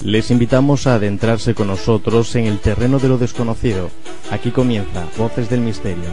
Les invitamos a adentrarse con nosotros en el terreno de lo desconocido. Aquí comienza Voces del Misterio.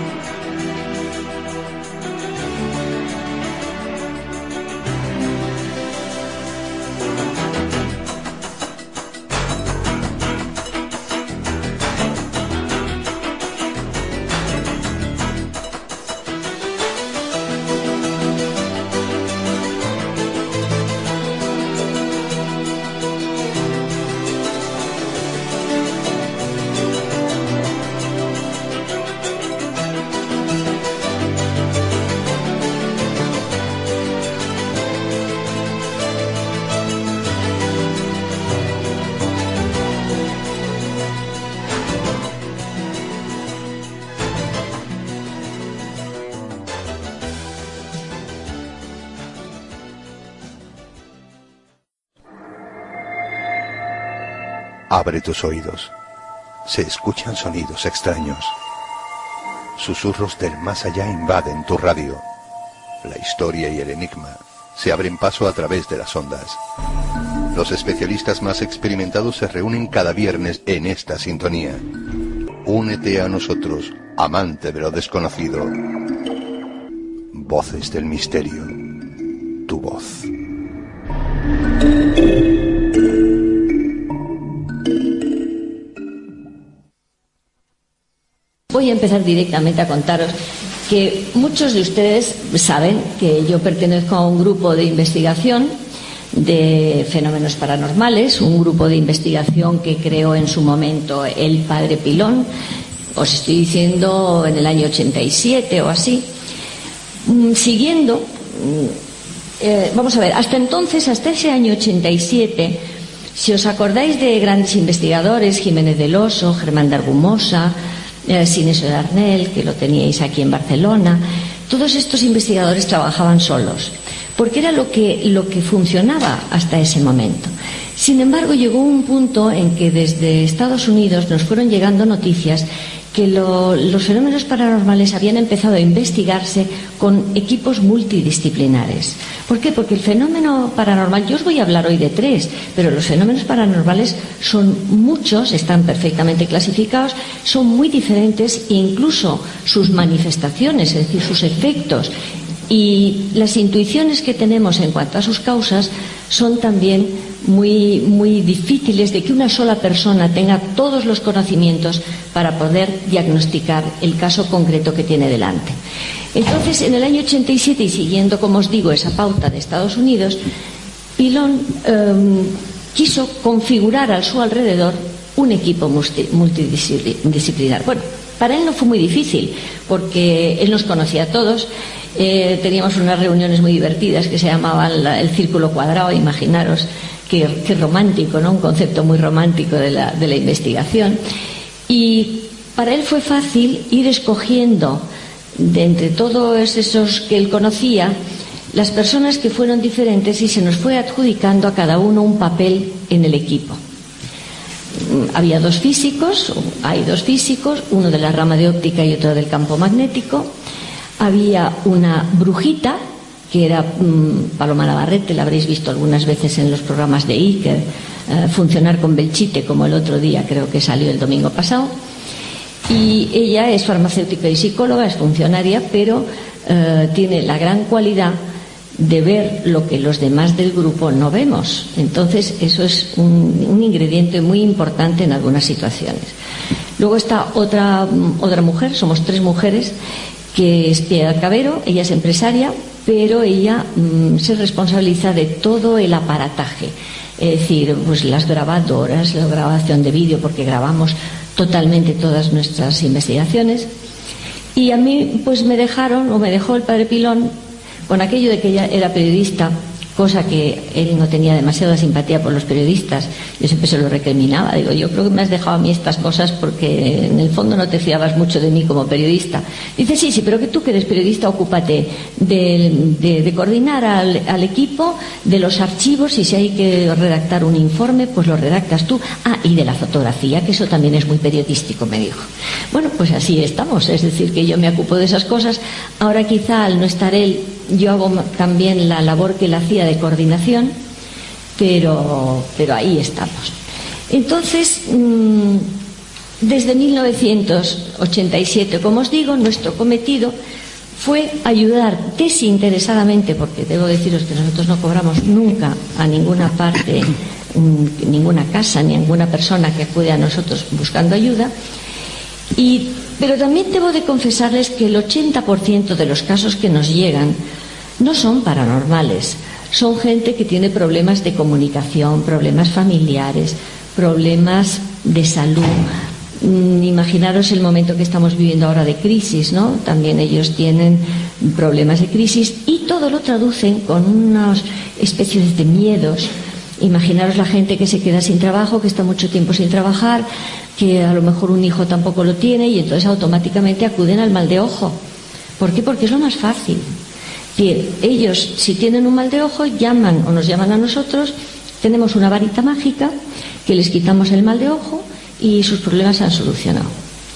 Abre tus oídos. Se escuchan sonidos extraños. Susurros del más allá invaden tu radio. La historia y el enigma se abren paso a través de las ondas. Los especialistas más experimentados se reúnen cada viernes en esta sintonía. Únete a nosotros, amante de lo desconocido. Voces del Misterio. Tu voz. Voy a empezar directamente a contaros que muchos de ustedes saben que yo pertenezco a un grupo de investigación de fenómenos paranormales, un grupo de investigación que creó en su momento el padre Pilón, os estoy diciendo en el año 87 o así, siguiendo, vamos a ver, hasta entonces, hasta ese año 87, si os acordáis de grandes investigadores, Jiménez del Oso, Germán de Argumosa, Sinesio de Arnel, que lo teníais aquí en Barcelona, todos estos investigadores trabajaban solos, porque era lo que funcionaba hasta ese momento. Sin embargo, llegó un punto en que desde Estados Unidos nos fueron llegando noticias que los fenómenos paranormales habían empezado a investigarse con equipos multidisciplinares. ¿Por qué? Porque el fenómeno paranormal, yo os voy a hablar hoy de 3, pero los fenómenos paranormales son muchos, están perfectamente clasificados, son muy diferentes e incluso sus manifestaciones, es decir, sus efectos y las intuiciones que tenemos en cuanto a sus causas son también muy difíciles de que una sola persona tenga todos los conocimientos para poder diagnosticar el caso concreto que tiene delante. Entonces, en el año 87, y siguiendo, como os digo, esa pauta de Estados Unidos, Pilón quiso configurar a su alrededor un equipo multidisciplinar. Bueno, para él no fue muy difícil, porque él nos conocía a todos. Teníamos unas reuniones muy divertidas que se llamaban el Círculo Cuadrado, imaginaros qué romántico, ¿no? Un concepto muy romántico de la investigación. Y para él fue fácil ir escogiendo de entre todos esos que él conocía las personas que fueron diferentes y se nos fue adjudicando a cada uno un papel en el equipo. Había hay dos físicos, uno de la rama de óptica y otro del campo magnético. Había una brujita, que era Paloma Navarrete, la habréis visto algunas veces en los programas de Iker, funcionar con Belchite, como el otro día, creo que salió el domingo pasado. Y ella es farmacéutica y psicóloga, es funcionaria, pero tiene la gran cualidad de ver lo que los demás del grupo no vemos. Entonces eso es un ingrediente muy importante en algunas situaciones. Luego está otra mujer, somos 3 mujeres, que es Piedad Cabero. Ella es empresaria, pero ella se responsabiliza de todo el aparataje, es decir, pues las grabadoras, la grabación de vídeo, porque grabamos totalmente todas nuestras investigaciones. Y a mí pues me dejó el padre Pilón con aquello de que ella era periodista, cosa que él no tenía demasiada simpatía por los periodistas. Yo siempre se lo recriminaba, digo, yo creo que me has dejado a mí estas cosas porque en el fondo no te fiabas mucho de mí como periodista. Dice, sí, pero que tú que eres periodista, ocúpate de coordinar al equipo, de los archivos, y si hay que redactar un informe, pues lo redactas tú. Y de la fotografía, que eso también es muy periodístico, me dijo. Bueno, pues así estamos, es decir, que yo me ocupo de esas cosas. Ahora quizá al no estar él, yo hago también la labor que él hacía de coordinación, pero ahí estamos. Entonces, desde 1987, como os digo, nuestro cometido fue ayudar desinteresadamente, porque debo deciros que nosotros no cobramos nunca a ninguna parte, ninguna casa, ni a ninguna persona que acude a nosotros buscando ayuda, pero también debo de confesarles que el 80% de los casos que nos llegan no son paranormales, son gente que tiene problemas de comunicación, problemas familiares, problemas de salud. Imaginaros el momento que estamos viviendo ahora de crisis, ¿no? También ellos tienen problemas de crisis y todo lo traducen con unas especies de miedos. Imaginaros la gente que se queda sin trabajo, que está mucho tiempo sin trabajar, que a lo mejor un hijo tampoco lo tiene y entonces automáticamente acuden al mal de ojo. ¿Por qué? Porque es lo más fácil. Que ellos, si tienen un mal de ojo, llaman o nos llaman a nosotros, tenemos una varita mágica que les quitamos el mal de ojo y sus problemas se han solucionado.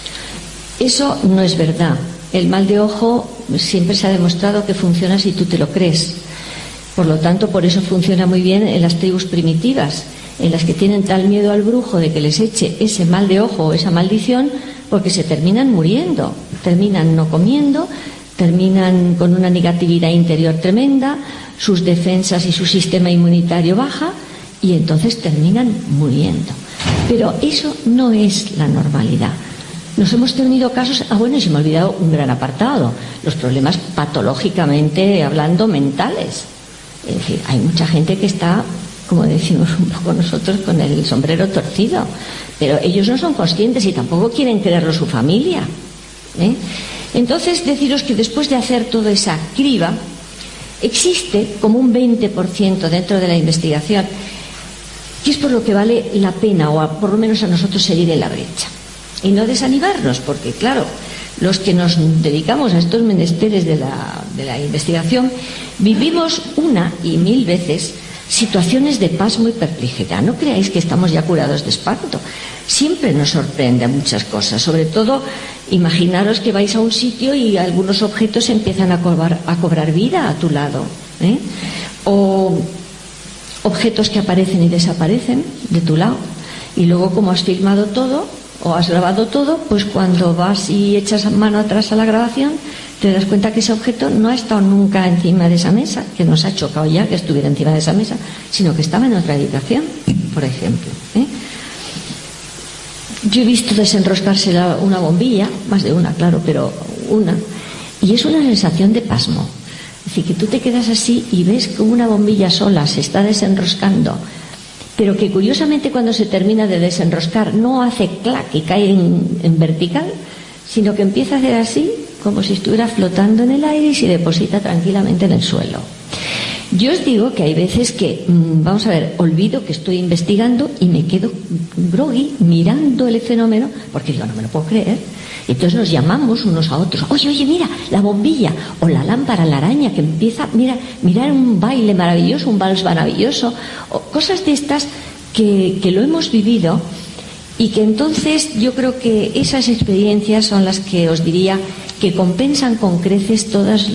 Eso no es verdad. El mal de ojo siempre se ha demostrado que funciona si tú te lo crees. Por lo tanto, por eso funciona muy bien en las tribus primitivas, en las que tienen tal miedo al brujo de que les eche ese mal de ojo o esa maldición, porque se terminan muriendo, terminan no comiendo, terminan con una negatividad interior tremenda, sus defensas y su sistema inmunitario baja y entonces terminan muriendo. Pero eso no es la normalidad. Nos hemos tenido casos, y se me ha olvidado un gran apartado, los problemas patológicamente hablando mentales. Es decir, hay mucha gente que está, como decimos un poco nosotros, con el sombrero torcido, pero ellos no son conscientes y tampoco quieren creerlo su familia, ¿eh? Entonces, deciros que después de hacer toda esa criba, existe como un 20% dentro de la investigación, que es por lo que vale la pena, o por lo menos a nosotros, seguir en la brecha. Y no desanimarnos, porque claro, los que nos dedicamos a estos menesteres de la investigación, vivimos una y mil veces situaciones de pasmo y perplejidad. No creáis que estamos ya curados de espanto. Siempre nos sorprende muchas cosas. Sobre todo, imaginaros que vais a un sitio y algunos objetos empiezan a cobrar vida a tu lado, ¿eh? O objetos que aparecen y desaparecen de tu lado. Y luego, como has filmado todo o has grabado todo, pues cuando vas y echas mano atrás a la grabación, te das cuenta que ese objeto no ha estado nunca encima de esa mesa, que nos ha chocado ya que estuviera encima de esa mesa, sino que estaba en otra habitación, por ejemplo, ¿eh? Yo he visto desenroscarse una bombilla, más de una, claro, pero una, y es una sensación de pasmo. Es decir, que tú te quedas así y ves como una bombilla sola se está desenroscando, pero que curiosamente cuando se termina de desenroscar no hace clac y cae en vertical, sino que empieza a hacer así, como si estuviera flotando en el aire y se deposita tranquilamente en el suelo. Yo os digo que hay veces que, vamos a ver, olvido que estoy investigando y me quedo groggy mirando el fenómeno, porque digo, no me lo puedo creer. Y entonces nos llamamos unos a otros, oye, mira, la bombilla, o la lámpara, la araña que empieza, mirar un baile maravilloso, un vals maravilloso, o cosas de estas que lo hemos vivido. Y que entonces yo creo que esas experiencias son las que os diría que compensan con creces todas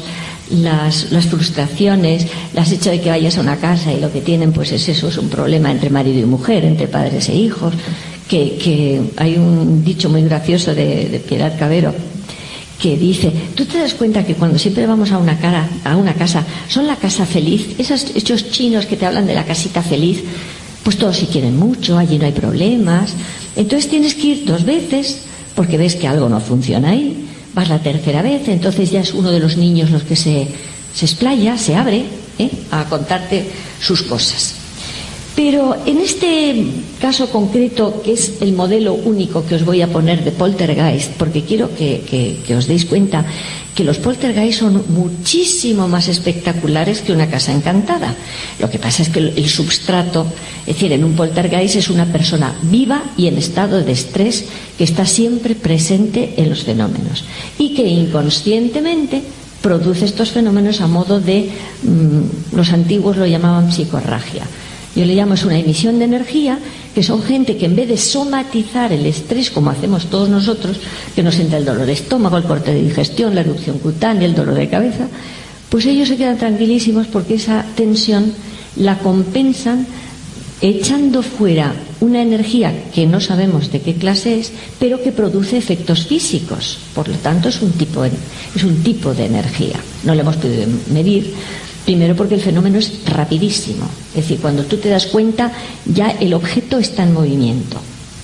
las frustraciones, las hecho de que vayas a una casa y lo que tienen pues es eso, es un problema entre marido y mujer, entre padres e hijos, que hay un dicho muy gracioso de Piedad Cabero que dice, ¿tú te das cuenta que cuando siempre vamos a una casa, son la casa feliz? Esos chinos que te hablan de la casita feliz, pues todos se quieren mucho, allí no hay problemas. Entonces tienes que ir 2 veces porque ves que algo no funciona ahí. Vas la tercera vez, entonces ya es uno de los niños los que se explaya, se abre, a contarte sus cosas. Pero en este caso concreto, que es el modelo único que os voy a poner de poltergeist, porque quiero que os deis cuenta que los poltergeist son muchísimo más espectaculares que una casa encantada. Lo que pasa es que el substrato, es decir, en un poltergeist es una persona viva y en estado de estrés que está siempre presente en los fenómenos y que inconscientemente produce estos fenómenos a modo de, los antiguos lo llamaban psicorragia. Yo le llamo, es una emisión de energía, que son gente que en vez de somatizar el estrés como hacemos todos nosotros, que nos entra el dolor de estómago, el corte de digestión, la erupción cutánea, el dolor de cabeza, pues ellos se quedan tranquilísimos porque esa tensión la compensan echando fuera una energía que no sabemos de qué clase es, pero que produce efectos físicos. Por lo tanto, es un tipo de energía. No lo hemos podido medir, primero porque el fenómeno es rapidísimo. Es decir, cuando tú te das cuenta, ya el objeto está en movimiento.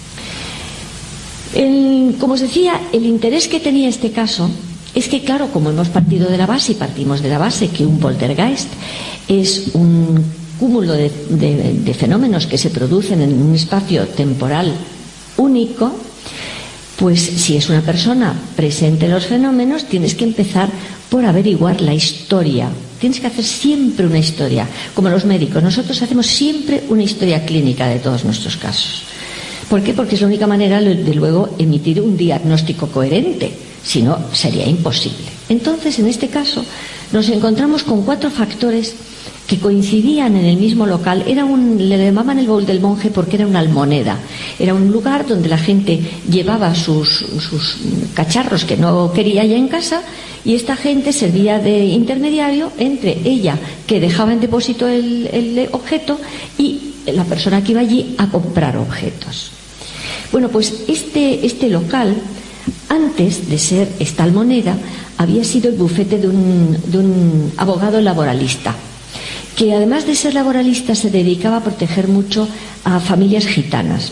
Como os decía, el interés que tenía este caso es que, claro, como hemos partido de la base y partimos de la base que un poltergeist es un cúmulo de fenómenos que se producen en un espacio temporal único, pues si es una persona presente en los fenómenos, tienes que empezar por averiguar la historia. Tienes que hacer siempre una historia. Como los médicos, nosotros hacemos siempre una historia clínica de todos nuestros casos. ¿Por qué? Porque es la única manera de luego emitir un diagnóstico coherente. Si no, sería imposible. Entonces, en este caso, nos encontramos con 4 factores que coincidían en el mismo local. Le llamaban el baúl del monje porque era una almoneda. Era un lugar donde la gente llevaba sus cacharros que no quería ya en casa, y esta gente servía de intermediario entre ella, que dejaba en depósito el objeto, y la persona que iba allí a comprar objetos. Bueno, pues este local, antes de ser esta almoneda, había sido el bufete de un abogado laboralista, que además de ser laboralista se dedicaba a proteger mucho a familias gitanas.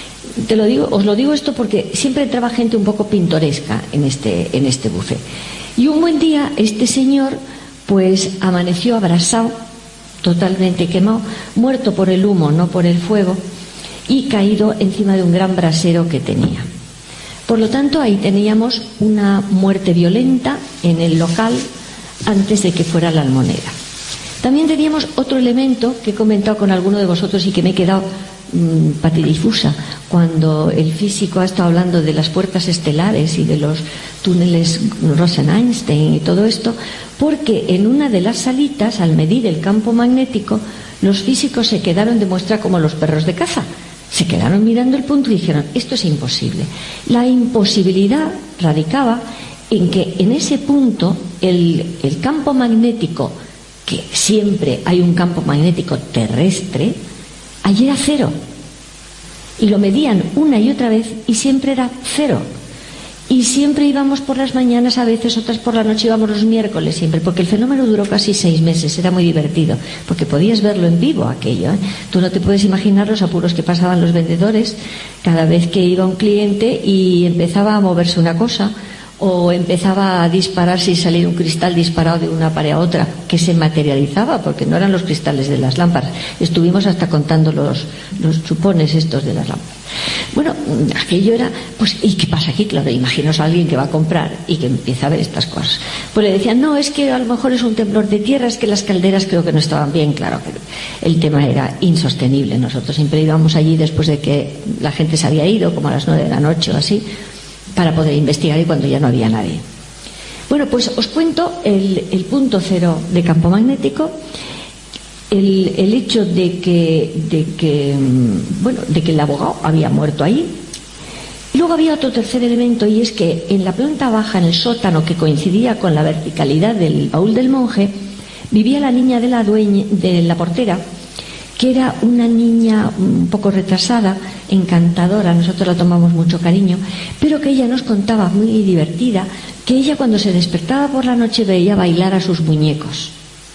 Os lo digo esto porque siempre entraba gente un poco pintoresca en este bufete. Y un buen día este señor pues amaneció abrasado, totalmente quemado, muerto por el humo, no por el fuego, y caído encima de un gran brasero que tenía. Por lo tanto, ahí teníamos una muerte violenta en el local antes de que fuera la almoneda. También teníamos otro elemento que he comentado con alguno de vosotros y que me he quedado patidifusa cuando el físico ha estado hablando de las puertas estelares y de los túneles Rosen-Einstein y todo esto, porque en una de las salitas, al medir el campo magnético, los físicos se quedaron de muestra como los perros de caza. Se quedaron mirando el punto y dijeron: esto es imposible. La imposibilidad radicaba en que en ese punto el campo magnético, que siempre hay un campo magnético terrestre, allí era cero. Y lo medían una y otra vez y siempre era cero. Y siempre íbamos por las mañanas, a veces otras por la noche, íbamos los miércoles siempre, porque el fenómeno duró casi 6 meses, era muy divertido, porque podías verlo en vivo aquello, ¿eh? Tú no te puedes imaginar los apuros que pasaban los vendedores cada vez que iba un cliente y empezaba a moverse una cosa, o empezaba a dispararse y salir un cristal disparado de una pared a otra, que se materializaba, porque no eran los cristales de las lámparas. Estuvimos hasta contando los chupones estos de las lámparas. Bueno, aquello era, pues, ¿y qué pasa aquí? Claro, imaginaos a alguien que va a comprar y que empieza a ver estas cosas. Pues le decían: no, es que a lo mejor es un temblor de tierra, es que las calderas creo que no estaban bien. Claro, pero el tema era insostenible. Nosotros siempre íbamos allí después de que la gente se había ido, como a las 9 de la noche o así, para poder investigar, y cuando ya no había nadie. Bueno, pues os cuento el punto cero de campo magnético, el hecho de que el abogado había muerto ahí. Luego había otro tercer elemento, y es que en la planta baja, en el sótano, que coincidía con la verticalidad del baúl del monje, vivía la niña de la portera, que era una niña un poco retrasada, encantadora, nosotros la tomamos mucho cariño, pero que ella nos contaba, muy divertida, que ella cuando se despertaba por la noche veía bailar a sus muñecos.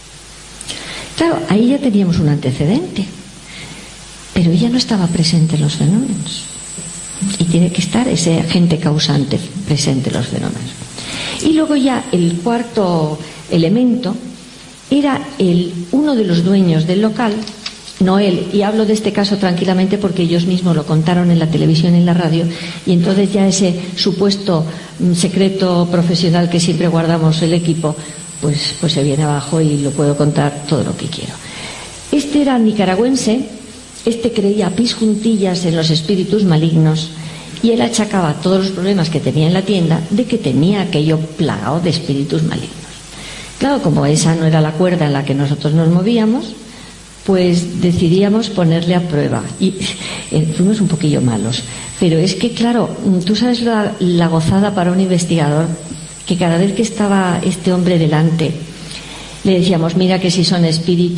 Claro, ahí ya teníamos un antecedente, pero ella no estaba presente en los fenómenos, y tiene que estar ese agente causante presente en los fenómenos. Y luego ya el cuarto elemento era uno de los dueños del local, no él, y hablo de este caso tranquilamente porque ellos mismos lo contaron en la televisión y en la radio, y entonces ya ese supuesto secreto profesional que siempre guardamos el equipo, pues se viene abajo, y lo puedo contar todo lo que quiero. Este era nicaragüense, creía a pies juntillas en los espíritus malignos, y él achacaba todos los problemas que tenía en la tienda de que tenía aquello plagado de espíritus malignos. Claro, como esa no era la cuerda en la que nosotros nos movíamos, pues decidíamos ponerle a prueba, y fuimos un poquillo malos, pero es que claro, tú sabes la gozada para un investigador, que cada vez que estaba este hombre delante le decíamos: mira que si son espíritus,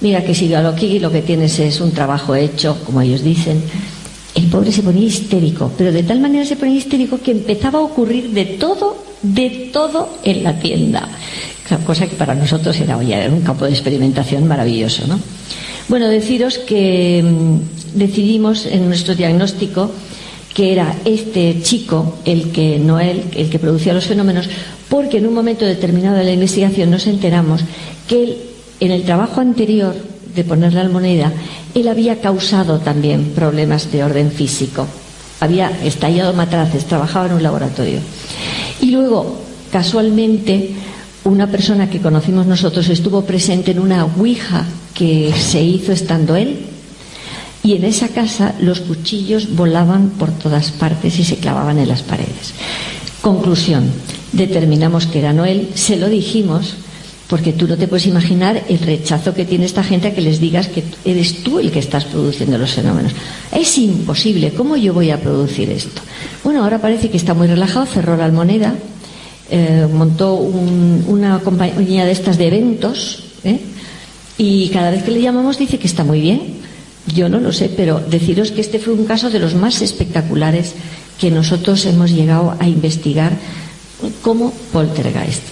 mira que si aquí lo que tienes es un trabajo hecho, como ellos dicen. El pobre se ponía histérico, pero de tal manera se ponía histérico que empezaba a ocurrir de todo en la tienda, cosa que para nosotros era un campo de experimentación maravilloso, ¿no? Bueno, deciros que decidimos en nuestro diagnóstico que era este chico Noel, el que producía los fenómenos, porque en un momento determinado de la investigación nos enteramos que él, en el trabajo anterior de poner la almoneda, él había causado también problemas de orden físico, había estallado matraces, trabajaba en un laboratorio. Y luego, casualmente, una persona que conocimos nosotros estuvo presente en una ouija que se hizo estando él, y en esa casa los cuchillos volaban por todas partes y se clavaban en las paredes. Conclusión, determinamos que era Noel, se lo dijimos, porque tú no te puedes imaginar el rechazo que tiene esta gente a que les digas que eres tú el que estás produciendo los fenómenos. Es imposible, ¿cómo yo voy a producir esto? Bueno, ahora parece que está muy relajado, cerró la almoneda, montó una compañía de estas de eventos, y cada vez que le llamamos dice que está muy bien. Yo no lo sé, pero deciros que este fue un caso de los más espectaculares que nosotros hemos llegado a investigar como poltergeist.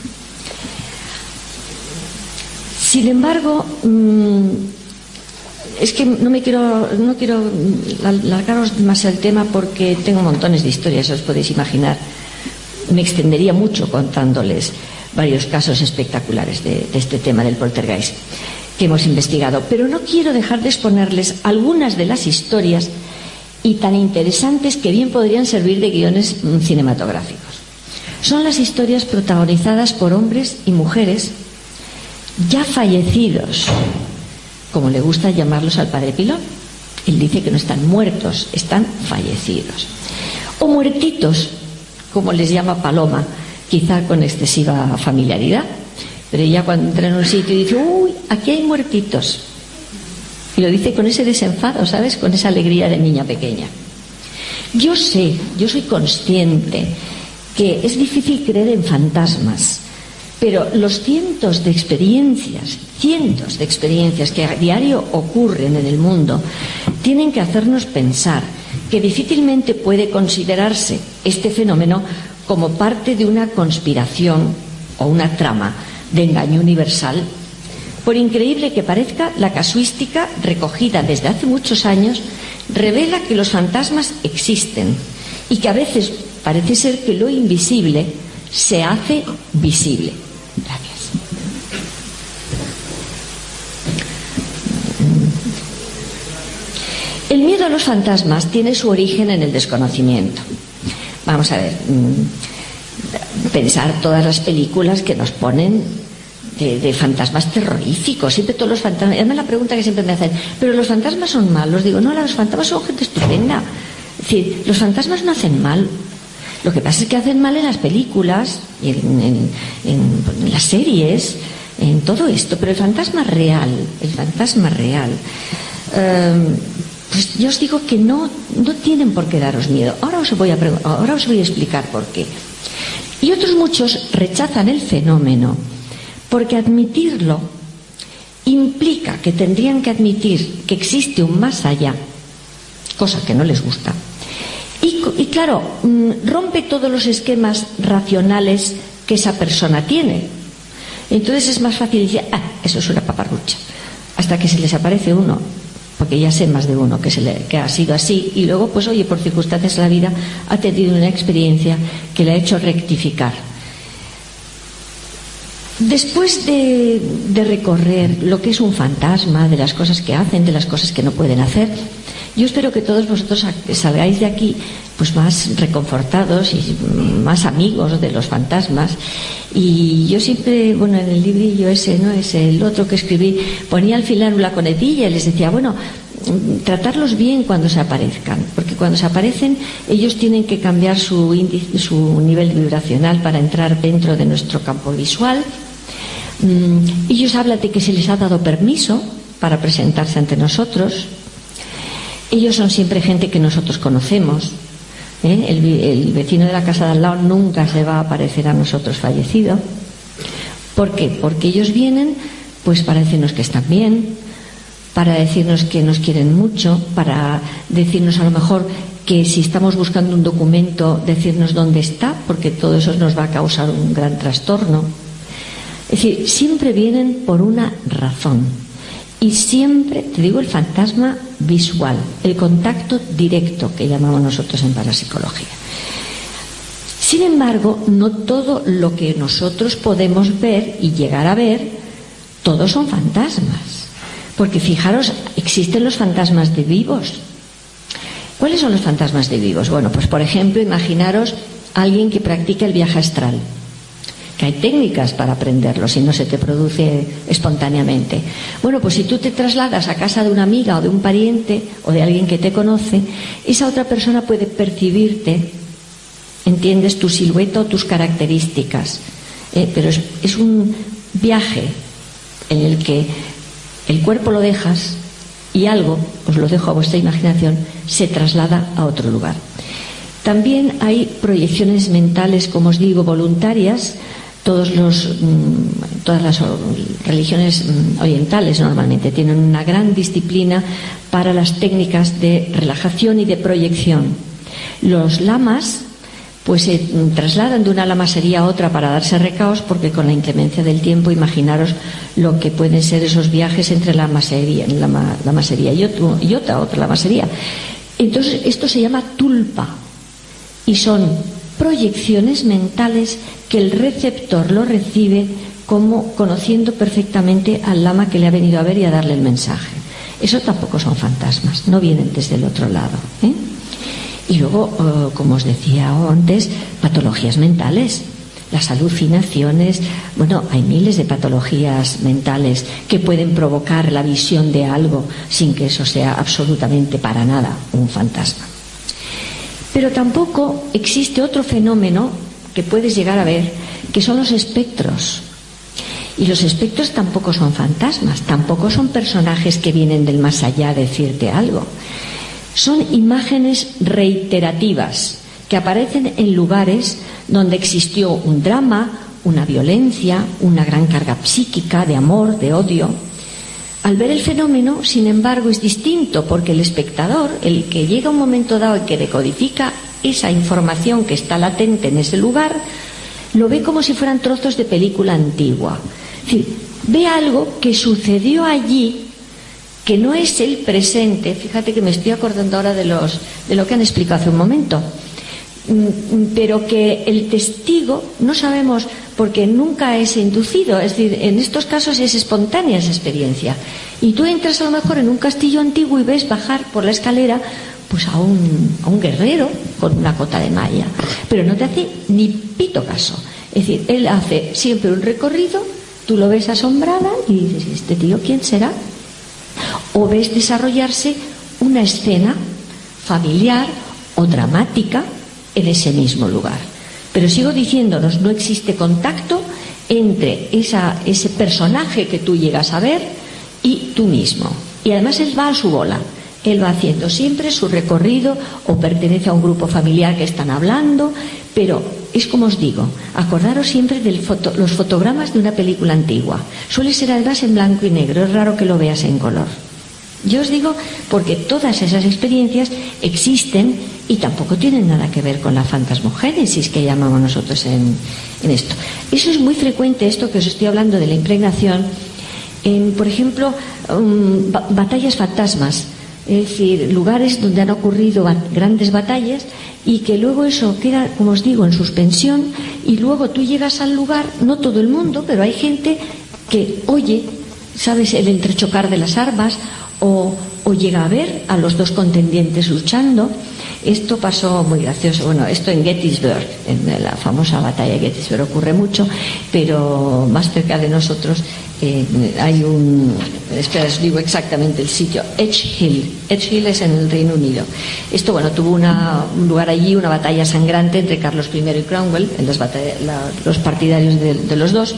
Sin embargo, es que no quiero alargaros demasiado el tema porque tengo montones de historias, os podéis imaginar. Me extendería mucho contándoles varios casos espectaculares de este tema del poltergeist que hemos investigado, pero no quiero dejar de exponerles algunas de las historias y tan interesantes que bien podrían servir de guiones cinematográficos. Son las historias protagonizadas por hombres y mujeres ya fallecidos, como le gusta llamarlos al padre Pilón. Él dice que no están muertos, están fallecidos. O muertitos, como les llama Paloma, quizá con excesiva familiaridad. Pero ella cuando entra en un sitio dice, uy, aquí hay muertitos. Y lo dice con ese desenfado, ¿sabes? Con esa alegría de niña pequeña. Yo soy consciente que es difícil creer en fantasmas, pero los cientos de experiencias que a diario ocurren en el mundo tienen que hacernos pensar que difícilmente puede considerarse este fenómeno como parte de una conspiración o una trama de engaño universal. Por increíble que parezca, la casuística recogida desde hace muchos años revela que los fantasmas existen y que a veces parece ser que lo invisible se hace visible. Gracias. El miedo a los fantasmas tiene su origen en el desconocimiento. Vamos a ver, pensar todas las películas que nos ponen de fantasmas terroríficos, siempre todos los fantasmas. Además, la pregunta que siempre me hacen, ¿pero los fantasmas son malos? Digo, no, los fantasmas son gente estupenda. Es decir, los fantasmas no hacen mal. Lo que pasa es que hacen mal en las películas, y en las series, en todo esto. Pero el fantasma real, pues yo os digo que no tienen por qué daros miedo. Ahora os voy a explicar por qué. Y otros muchos rechazan el fenómeno porque admitirlo implica que tendrían que admitir que existe un más allá, cosa que no les gusta. Y claro, rompe todos los esquemas racionales que esa persona tiene. Entonces es más fácil decir, eso es una paparrucha, hasta que se les aparece uno, porque ya sé más de uno que ha sido así, y luego pues oye, por circunstancias de la vida ha tenido una experiencia que le ha hecho rectificar. Después de recorrer lo que es un fantasma, de las cosas que hacen, de las cosas que no pueden hacer, yo espero que todos vosotros salgáis de aquí pues más reconfortados y más amigos de los fantasmas. Y yo siempre, en el librillo ese, ¿no? Es el otro que escribí, ponía al final una conetilla y les decía, tratarlos bien cuando se aparezcan, porque cuando se aparecen ellos tienen que cambiar su nivel vibracional para entrar dentro de nuestro campo visual. Ellos hablan de que se les ha dado permiso para presentarse ante nosotros. Ellos son siempre gente que nosotros conocemos. El vecino de la casa de al lado nunca se va a aparecer a nosotros fallecido. ¿Por qué? Porque ellos vienen pues para decirnos que están bien, para decirnos que nos quieren mucho, para decirnos a lo mejor que si estamos buscando un documento, decirnos dónde está, porque todo eso nos va a causar un gran trastorno. Es decir, siempre vienen por una razón. Y siempre, te digo, el fantasma visual, el contacto directo que llamamos nosotros en parapsicología. Sin embargo, no todo lo que nosotros podemos ver y llegar a ver, todos son fantasmas. Porque fijaros, existen los fantasmas de vivos. ¿Cuáles son los fantasmas de vivos? Bueno, pues por ejemplo, imaginaros a alguien que practica el viaje astral, que hay técnicas para aprenderlo si no se te produce espontáneamente. Bueno, pues si tú te trasladas a casa de una amiga o de un pariente o de alguien que te conoce, esa otra persona puede percibirte, entiendes, tu silueta o tus características, pero es un viaje en el que el cuerpo lo dejas y algo, os lo dejo a vuestra imaginación, se traslada a otro lugar. También hay proyecciones mentales, como os digo, voluntarias. Todas las religiones orientales normalmente tienen una gran disciplina para las técnicas de relajación y de proyección. Los lamas pues se trasladan de una lamasería a otra para darse recaos, porque con la inclemencia del tiempo, imaginaros lo que pueden ser esos viajes entre la lamasería y otra lamasería. Entonces esto se llama tulpa y son proyecciones mentales que el receptor lo recibe como conociendo perfectamente al lama que le ha venido a ver y a darle el mensaje. Eso tampoco son fantasmas, no vienen desde el otro lado, ¿eh? Y luego, como os decía antes, patologías mentales, las alucinaciones. Bueno, hay miles de patologías mentales que pueden provocar la visión de algo sin que eso sea absolutamente para nada un fantasma. Pero tampoco existe otro fenómeno que puedes llegar a ver, que son los espectros. Y los espectros tampoco son fantasmas, tampoco son personajes que vienen del más allá a decirte algo. Son imágenes reiterativas que aparecen en lugares donde existió un drama, una violencia, una gran carga psíquica de amor, de odio. Al ver el fenómeno, sin embargo, es distinto, porque el espectador, el que llega a un momento dado y que decodifica esa información que está latente en ese lugar, lo ve como si fueran trozos de película antigua. Es decir, ve algo que sucedió allí, que no es el presente. Fíjate que me estoy acordando ahora de lo que han explicado hace un momento, pero que el testigo no sabemos, porque nunca es inducido. Es decir, en estos casos es espontánea esa experiencia, y tú entras a lo mejor en un castillo antiguo y ves bajar por la escalera pues a un guerrero con una cota de malla, pero no te hace ni pito caso. Es decir, él hace siempre un recorrido, tú lo ves asombrada y dices, ¿este tío quién será? O ves desarrollarse una escena familiar o dramática en ese mismo lugar. Pero sigo diciéndonos, no existe contacto entre ese personaje que tú llegas a ver y tú mismo. Y además él va a su bola. Él va haciendo siempre su recorrido, o pertenece a un grupo familiar que están hablando, pero es como os digo, acordaros siempre de los fotogramas de una película antigua. Suele ser además en blanco y negro, es raro que lo veas en color. Yo os digo porque todas esas experiencias existen y tampoco tienen nada que ver con la fantasmogénesis que llamamos nosotros en esto. Eso es muy frecuente, esto que os estoy hablando de la impregnación, en, por ejemplo, batallas fantasmas. Es decir, lugares donde han ocurrido grandes batallas y que luego eso queda, como os digo, en suspensión, y luego tú llegas al lugar, no todo el mundo, pero hay gente que oye, ¿sabes?, el entrechocar de las armas o llega a ver a los dos contendientes luchando. Esto pasó muy gracioso. Bueno, esto en Gettysburg, en la famosa batalla de Gettysburg ocurre mucho, pero más cerca de nosotros hay espera, os digo exactamente el sitio, Edge Hill. Edge Hill es en el Reino Unido. Esto, bueno, tuvo un lugar allí, una batalla sangrante entre Carlos I y Cromwell, en los partidarios de los dos.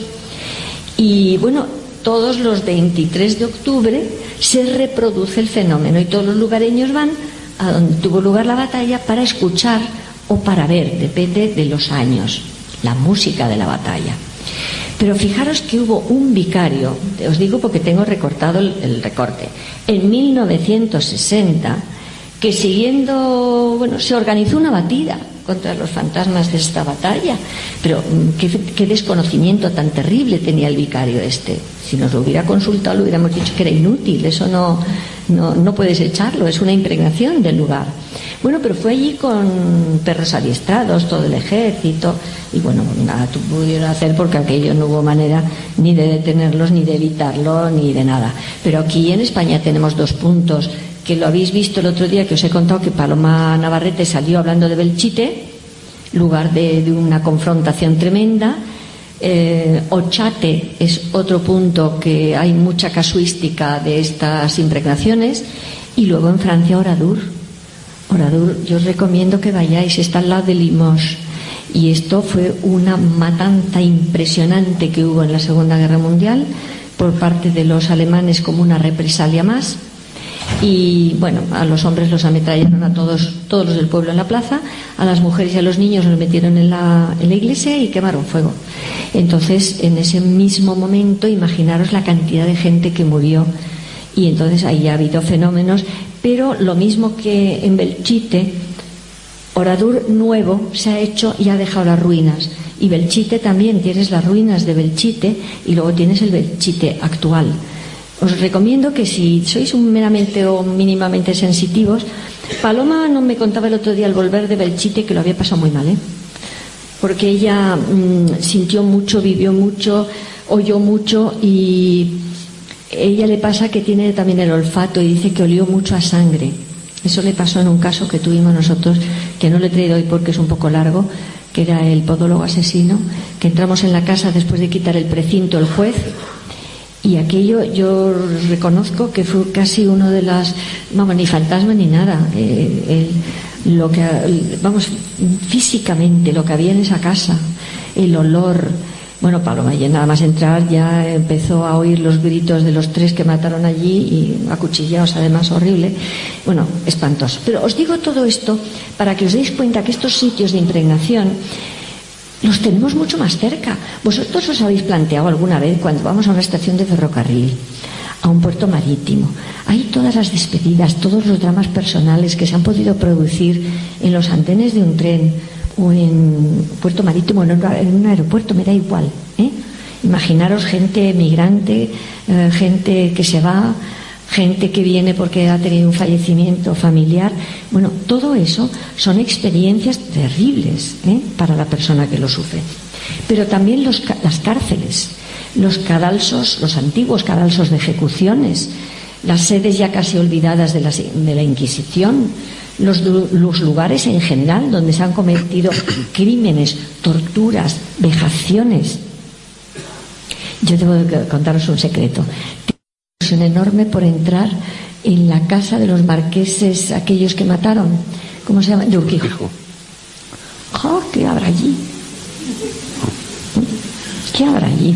Y bueno, todos los 23 de octubre se reproduce el fenómeno y todos los lugareños van a donde tuvo lugar la batalla para escuchar o para ver, depende de los años, la música de la batalla. Pero fijaros que hubo un vicario, os digo porque tengo recortado el recorte, en 1960, que siguiendo, se organizó una batida contra los fantasmas de esta batalla. Pero qué desconocimiento tan terrible tenía el vicario este. Si nos lo hubiera consultado, le hubiéramos dicho que era inútil, eso no puedes echarlo, es una impregnación del lugar. Bueno, pero fue allí con perros adiestrados, todo el ejército, y nada pudieron hacer, porque aquello no hubo manera ni de detenerlos, ni de evitarlo, ni de nada. Pero aquí en España tenemos 2 puntos, que lo habéis visto el otro día, que os he contado que Paloma Navarrete salió hablando de Belchite, lugar de una confrontación tremenda. Ochate es otro punto que hay mucha casuística de estas impregnaciones. Y luego en Francia, Oradour, yo os recomiendo que vayáis, está al lado de Limoges, y esto fue una matanza impresionante que hubo en la Segunda Guerra Mundial por parte de los alemanes, como una represalia más. Y a los hombres los ametrallaron a todos los del pueblo en la plaza, a las mujeres y a los niños los metieron en la iglesia y quemaron fuego. Entonces, en ese mismo momento, imaginaros la cantidad de gente que murió. Y entonces ahí ha habido fenómenos, pero lo mismo que en Belchite, Oradour nuevo se ha hecho y ha dejado las ruinas. Y Belchite también, tienes las ruinas de Belchite y luego tienes el Belchite actual. Os recomiendo que, si sois meramente o mínimamente sensitivos, Paloma no me contaba el otro día al volver de Belchite que lo había pasado muy mal, porque ella sintió mucho, vivió mucho, oyó mucho, y ella le pasa que tiene también el olfato, y dice que olió mucho a sangre. Eso le pasó en un caso que tuvimos nosotros, que no lo he traído hoy porque es un poco largo, que era el podólogo asesino, que entramos en la casa después de quitar el precinto el juez. Y aquello yo reconozco que fue casi uno de las... ni fantasma ni nada. Físicamente lo que había en esa casa, el olor... Paloma, y nada más entrar ya empezó a oír los gritos de los 3 que mataron allí, y acuchillados además, horrible. Espantoso. Pero os digo todo esto para que os deis cuenta que estos sitios de impregnación los tenemos mucho más cerca. Vosotros os habéis planteado alguna vez, cuando vamos a una estación de ferrocarril, a un puerto marítimo, hay todas las despedidas, todos los dramas personales que se han podido producir en los andenes de un tren, o en puerto marítimo, en un aeropuerto, me da igual, Imaginaros gente migrante, gente que se va, gente que viene porque ha tenido un fallecimiento familiar. Todo eso son experiencias terribles para la persona que lo sufre. Pero también las cárceles, los cadalsos, los antiguos cadalsos de ejecuciones, las sedes ya casi olvidadas de la Inquisición, los lugares en general donde se han cometido crímenes, torturas, vejaciones. Yo debo contaros un secreto. Tengo una ilusión enorme por entrar en la casa de los marqueses, aquellos que mataron. ¿Cómo se llama? De Urquijo. ¡Oh, qué habrá allí! ¿Qué habrá allí?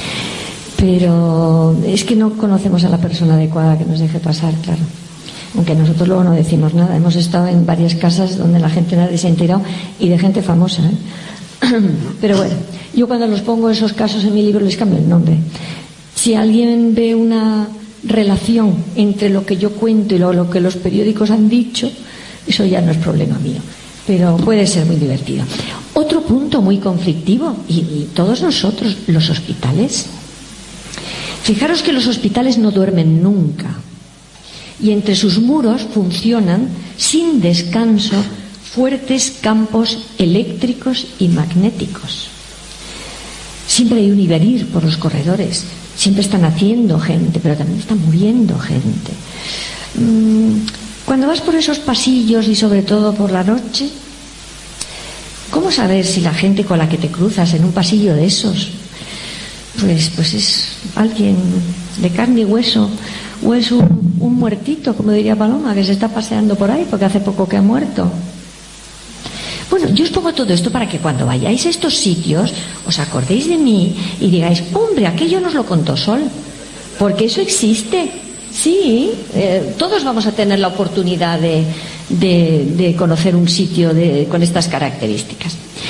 Pero es que no conocemos a la persona adecuada que nos deje pasar, claro. Aunque nosotros luego no decimos nada. Hemos estado en varias casas donde la gente nadie se ha enterado, y de gente famosa, Pero yo cuando los pongo esos casos en mi libro les cambio el nombre. Si alguien ve una relación entre lo que yo cuento y lo que los periódicos han dicho, eso ya no es problema mío, pero puede ser muy divertido. Otro punto muy conflictivo, y todos nosotros, los hospitales. Fijaros que los hospitales no duermen nunca, y entre sus muros funcionan sin descanso fuertes campos eléctricos y magnéticos. Siempre hay un ir y venir por los corredores, siempre están naciendo gente, pero también está muriendo gente. Cuando vas por esos pasillos, y sobre todo por la noche, ¿cómo saber si la gente con la que te cruzas en un pasillo de esos pues es alguien de carne y hueso, o es un muertito, como diría Paloma, que se está paseando por ahí porque hace poco que ha muerto? Yo os pongo todo esto para que cuando vayáis a estos sitios os acordéis de mí y digáis: hombre, aquello nos lo contó Sol, porque eso existe. Sí, todos vamos a tener la oportunidad de conocer un sitio con estas características.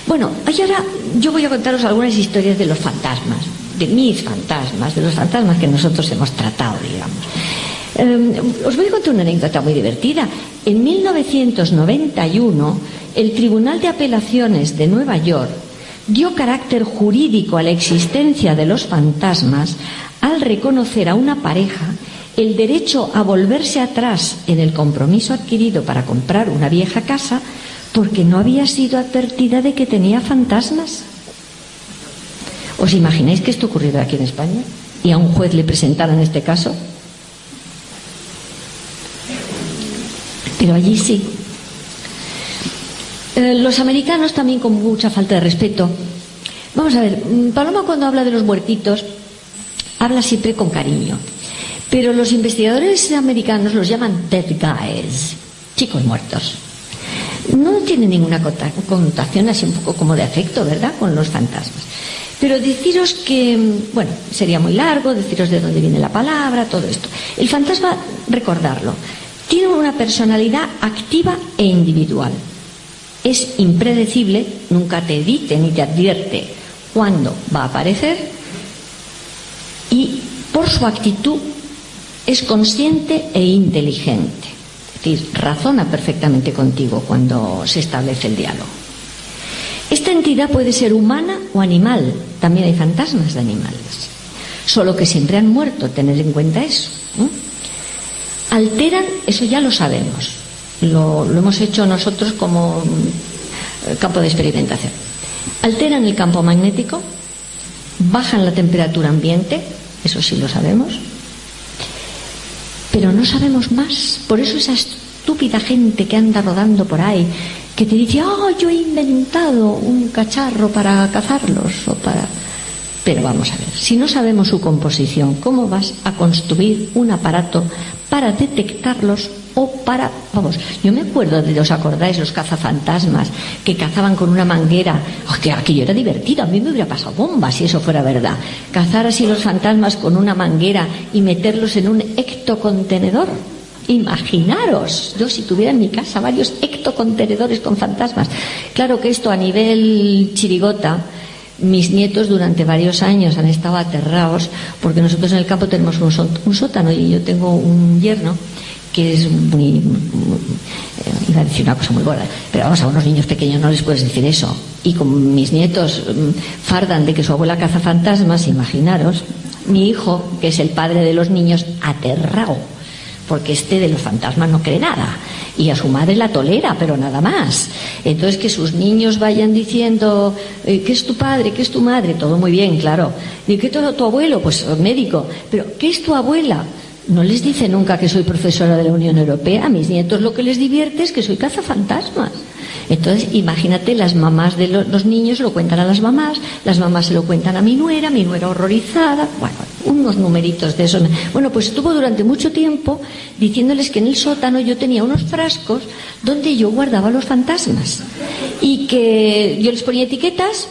Bueno, y ahora yo voy a contaros algunas historias de los fantasmas, de mis fantasmas, de los fantasmas que nosotros hemos tratado, digamos. Os voy a contar una anécdota muy divertida. En 1991, el Tribunal de Apelaciones de Nueva York dio carácter jurídico a la existencia de los fantasmas al reconocer a una pareja el derecho a volverse atrás en el compromiso adquirido para comprar una vieja casa porque no había sido advertida de que tenía fantasmas. ¿Os imagináis que esto ocurriera aquí en España? ¿Y a un juez le presentaran este caso? Pero allí sí. Los americanos también con mucha falta de respeto. Vamos a ver, Paloma cuando habla de los muertitos habla siempre con cariño, pero los investigadores americanos los llaman dead guys, chicos muertos. No tiene ninguna connotación así un poco como de afecto, ¿verdad?, con los fantasmas. Pero deciros que, bueno, sería muy largo deciros de dónde viene la palabra, todo esto. El fantasma, recordarlo, tiene una personalidad activa e individual. Es impredecible, nunca te dice ni te advierte cuándo va a aparecer, y por su actitud es consciente e inteligente. Es decir, razona perfectamente contigo cuando se establece el diálogo. Esta entidad puede ser humana o animal. También hay fantasmas de animales, solo que siempre han muerto, tened en cuenta eso. Alteran, eso ya lo sabemos, lo hemos hecho nosotros como campo de experimentación. Alteran el campo magnético, bajan la temperatura ambiente, eso sí lo sabemos, pero no sabemos más. Por eso esa estúpida gente que anda rodando por ahí, que te dice, yo he inventado un cacharro para cazarlos o para... Pero vamos a ver, si no sabemos su composición, ¿cómo vas a construir un aparato para detectarlos o para... Vamos, yo me acuerdo de, ¿os acordáis? Los cazafantasmas que cazaban con una manguera. Que aquello era divertido, a mí me hubiera pasado bomba si eso fuera verdad. Cazar así los fantasmas con una manguera y meterlos en un hectocontenedor. Imaginaros, yo si tuviera en mi casa varios hectocontenedores con fantasmas. Claro que esto a nivel chirigota, mis nietos durante varios años han estado aterrados porque nosotros en el campo tenemos un sótano y yo tengo un yerno que es muy iba a decir una cosa muy gorda, pero vamos, a unos niños pequeños no les puedes decir eso. Y como mis nietos fardan de que su abuela caza fantasmas, imaginaros, mi hijo, que es el padre de los niños, aterrado, porque de los fantasmas no cree nada, y a su madre la tolera, pero nada más. Entonces que sus niños vayan diciendo ¿qué es tu padre? ¿Qué es tu madre? Todo muy bien, claro. ¿Y qué es tu abuelo? Pues médico. Pero ¿qué es tu abuela? No les dice nunca que soy profesora de la Unión Europea. A mis nietos lo que les divierte es que soy cazafantasmas. Entonces, imagínate, las mamás de los niños se lo cuentan a las mamás se lo cuentan a mi nuera horrorizada. Bueno, unos numeritos de eso. Bueno, pues estuvo durante mucho tiempo diciéndoles que en el sótano yo tenía unos frascos donde yo guardaba los fantasmas y que yo les ponía etiquetas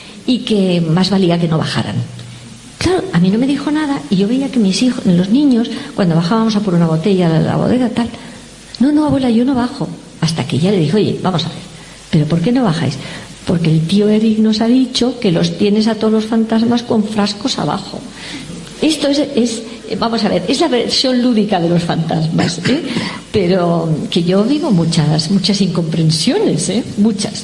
y que más valía que no bajaran. Claro, a mí no me dijo nada y yo veía que mis hijos, los niños, cuando bajábamos a por una botella a la bodega tal, no, abuela, yo no bajo. Hasta que ya le dijo, oye, vamos a ver, ¿pero por qué no bajáis? Porque el tío Eric nos ha dicho que los tienes a todos los fantasmas con frascos abajo. Esto es vamos a ver, es la versión lúdica de los fantasmas, pero que yo digo muchas incomprensiones, muchas.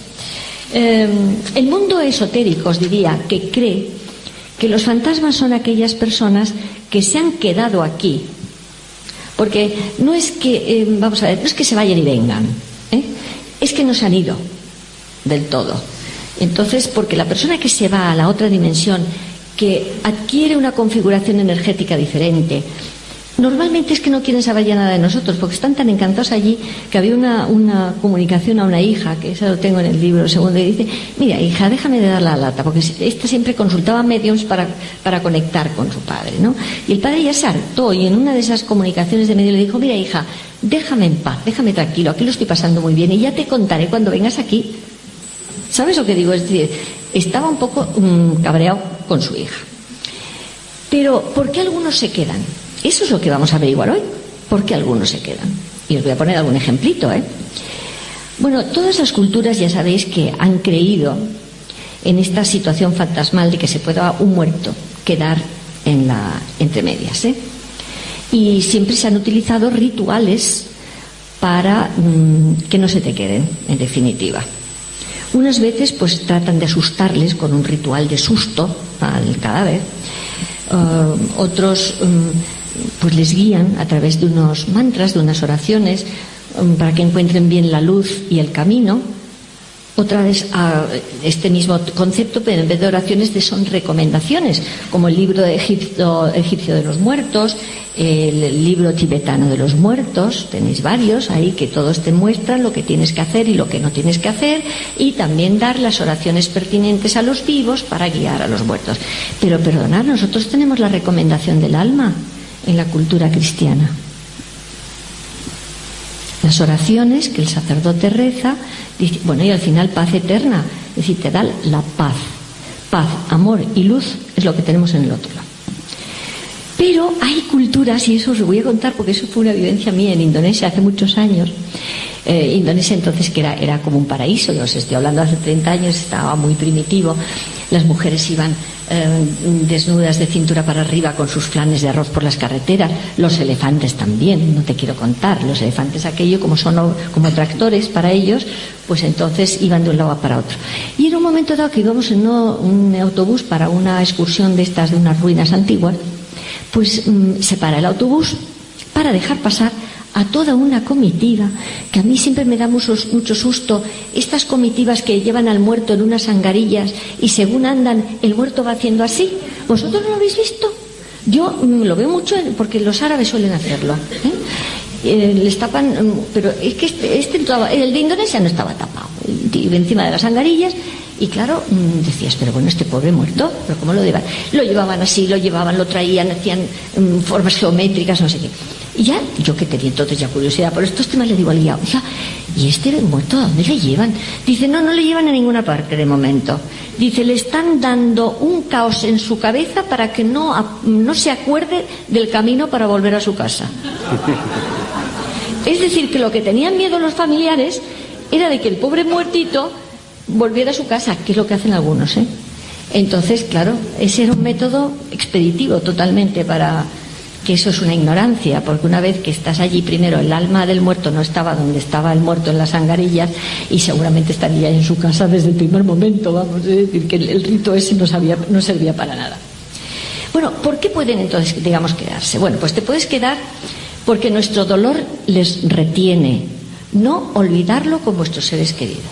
El mundo esotérico, os diría, que cree que los fantasmas son aquellas personas que se han quedado aquí, porque no es que, vamos a ver, no es que se vayan y vengan, es que no se han ido del todo. Entonces, porque la persona que se va a la otra dimensión, que adquiere una configuración energética diferente, normalmente es que no quieren saber ya nada de nosotros, porque están tan encantados allí que había una comunicación a una hija, que eso lo tengo en el libro segundo, y dice, mira hija, déjame de dar la lata, porque esta siempre consultaba mediums para conectar con su padre, ¿no? Y el padre ya se hartó y en una de esas comunicaciones de medio le dijo, mira hija, déjame en paz, déjame tranquilo, aquí lo estoy pasando muy bien y ya te contaré cuando vengas aquí. ¿Sabes lo que digo? Es decir, estaba un poco cabreado con su hija. Pero ¿por qué algunos se quedan? Eso es lo que vamos a averiguar hoy. ¿Por qué algunos se quedan? Y os voy a poner algún ejemplito, Bueno, todas las culturas ya sabéis que han creído en esta situación fantasmal de que se pueda un muerto quedar entre medias, ¿eh? Y siempre se han utilizado rituales para que no se te queden, en definitiva. Unas veces pues tratan de asustarles con un ritual de susto al cadáver. Otros pues les guían a través de unos mantras, de unas oraciones, para que encuentren bien la luz y el camino. Otra vez este mismo concepto, pero en vez de oraciones son recomendaciones, como el libro egipcio de los muertos, el libro tibetano de los muertos. Tenéis varios ahí que todos te muestran lo que tienes que hacer y lo que no tienes que hacer, y también dar las oraciones pertinentes a los vivos para guiar a los muertos. Pero perdonad, nosotros tenemos la recomendación del alma en la cultura cristiana. Las oraciones que el sacerdote reza, dice, bueno, y al final paz eterna, es decir, te da la paz. Paz, amor y luz es lo que tenemos en el otro lado. Pero hay culturas, y eso os voy a contar porque eso fue una vivencia mía en Indonesia hace muchos años. Indonesia entonces que era como un paraíso, os estoy hablando hace 30 años, estaba muy primitivo. Las mujeres iban desnudas de cintura para arriba con sus flanes de arroz por las carreteras, los elefantes también, no te quiero contar, los elefantes aquello como son como tractores para ellos, pues entonces iban de un lado para otro. Y en un momento dado que íbamos en un autobús para una excursión de estas de unas ruinas antiguas, pues se para el autobús para dejar pasar a toda una comitiva, que a mí siempre me da mucho susto, estas comitivas que llevan al muerto en unas angarillas y según andan el muerto va haciendo así. ¿Vosotros no lo habéis visto? Yo lo veo mucho porque los árabes suelen hacerlo, les tapan, pero es que el de Indonesia no estaba tapado, iba encima de las angarillas. Y claro, decías, pero bueno, este pobre muerto, ¿pero cómo lo llevan? Lo llevaban así, lo traían, hacían formas geométricas, no sé qué. Y ya, yo que tenía entonces ya curiosidad por estos temas, le digo al guía, oiga, ¿y este muerto a dónde le llevan? Dice, no le llevan a ninguna parte de momento. Dice, le están dando un caos en su cabeza para que no se acuerde del camino para volver a su casa. Es decir, que lo que tenían miedo los familiares era de que el pobre muertito volviera a su casa, que es lo que hacen algunos, ¿eh? Entonces, claro, ese era un método expeditivo totalmente para que eso es una ignorancia, porque una vez que estás allí, primero el alma del muerto no estaba donde estaba el muerto en las angarillas y seguramente estaría en su casa desde el primer momento, vamos, es decir, que el rito ese no servía para nada. Bueno, ¿por qué pueden entonces, digamos, quedarse? Bueno, pues te puedes quedar porque nuestro dolor les retiene, no olvidarlo con vuestros seres queridos.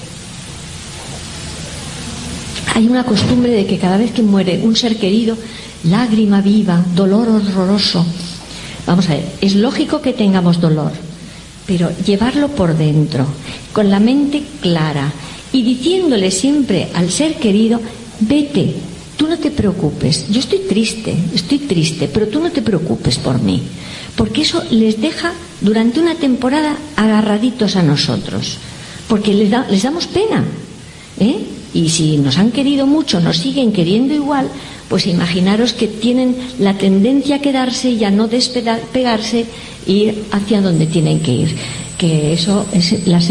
Hay una costumbre de que cada vez que muere un ser querido, lágrima viva, dolor horroroso. Vamos a ver, es lógico que tengamos dolor, pero llevarlo por dentro, con la mente clara y diciéndole siempre al ser querido, vete, tú no te preocupes, yo estoy triste, pero tú no te preocupes por mí, porque eso les deja durante una temporada agarraditos a nosotros, porque les damos pena, ¿eh? Y si nos han querido mucho, nos siguen queriendo igual, pues imaginaros que tienen la tendencia a quedarse y a no despegarse e ir hacia donde tienen que ir. Que eso es el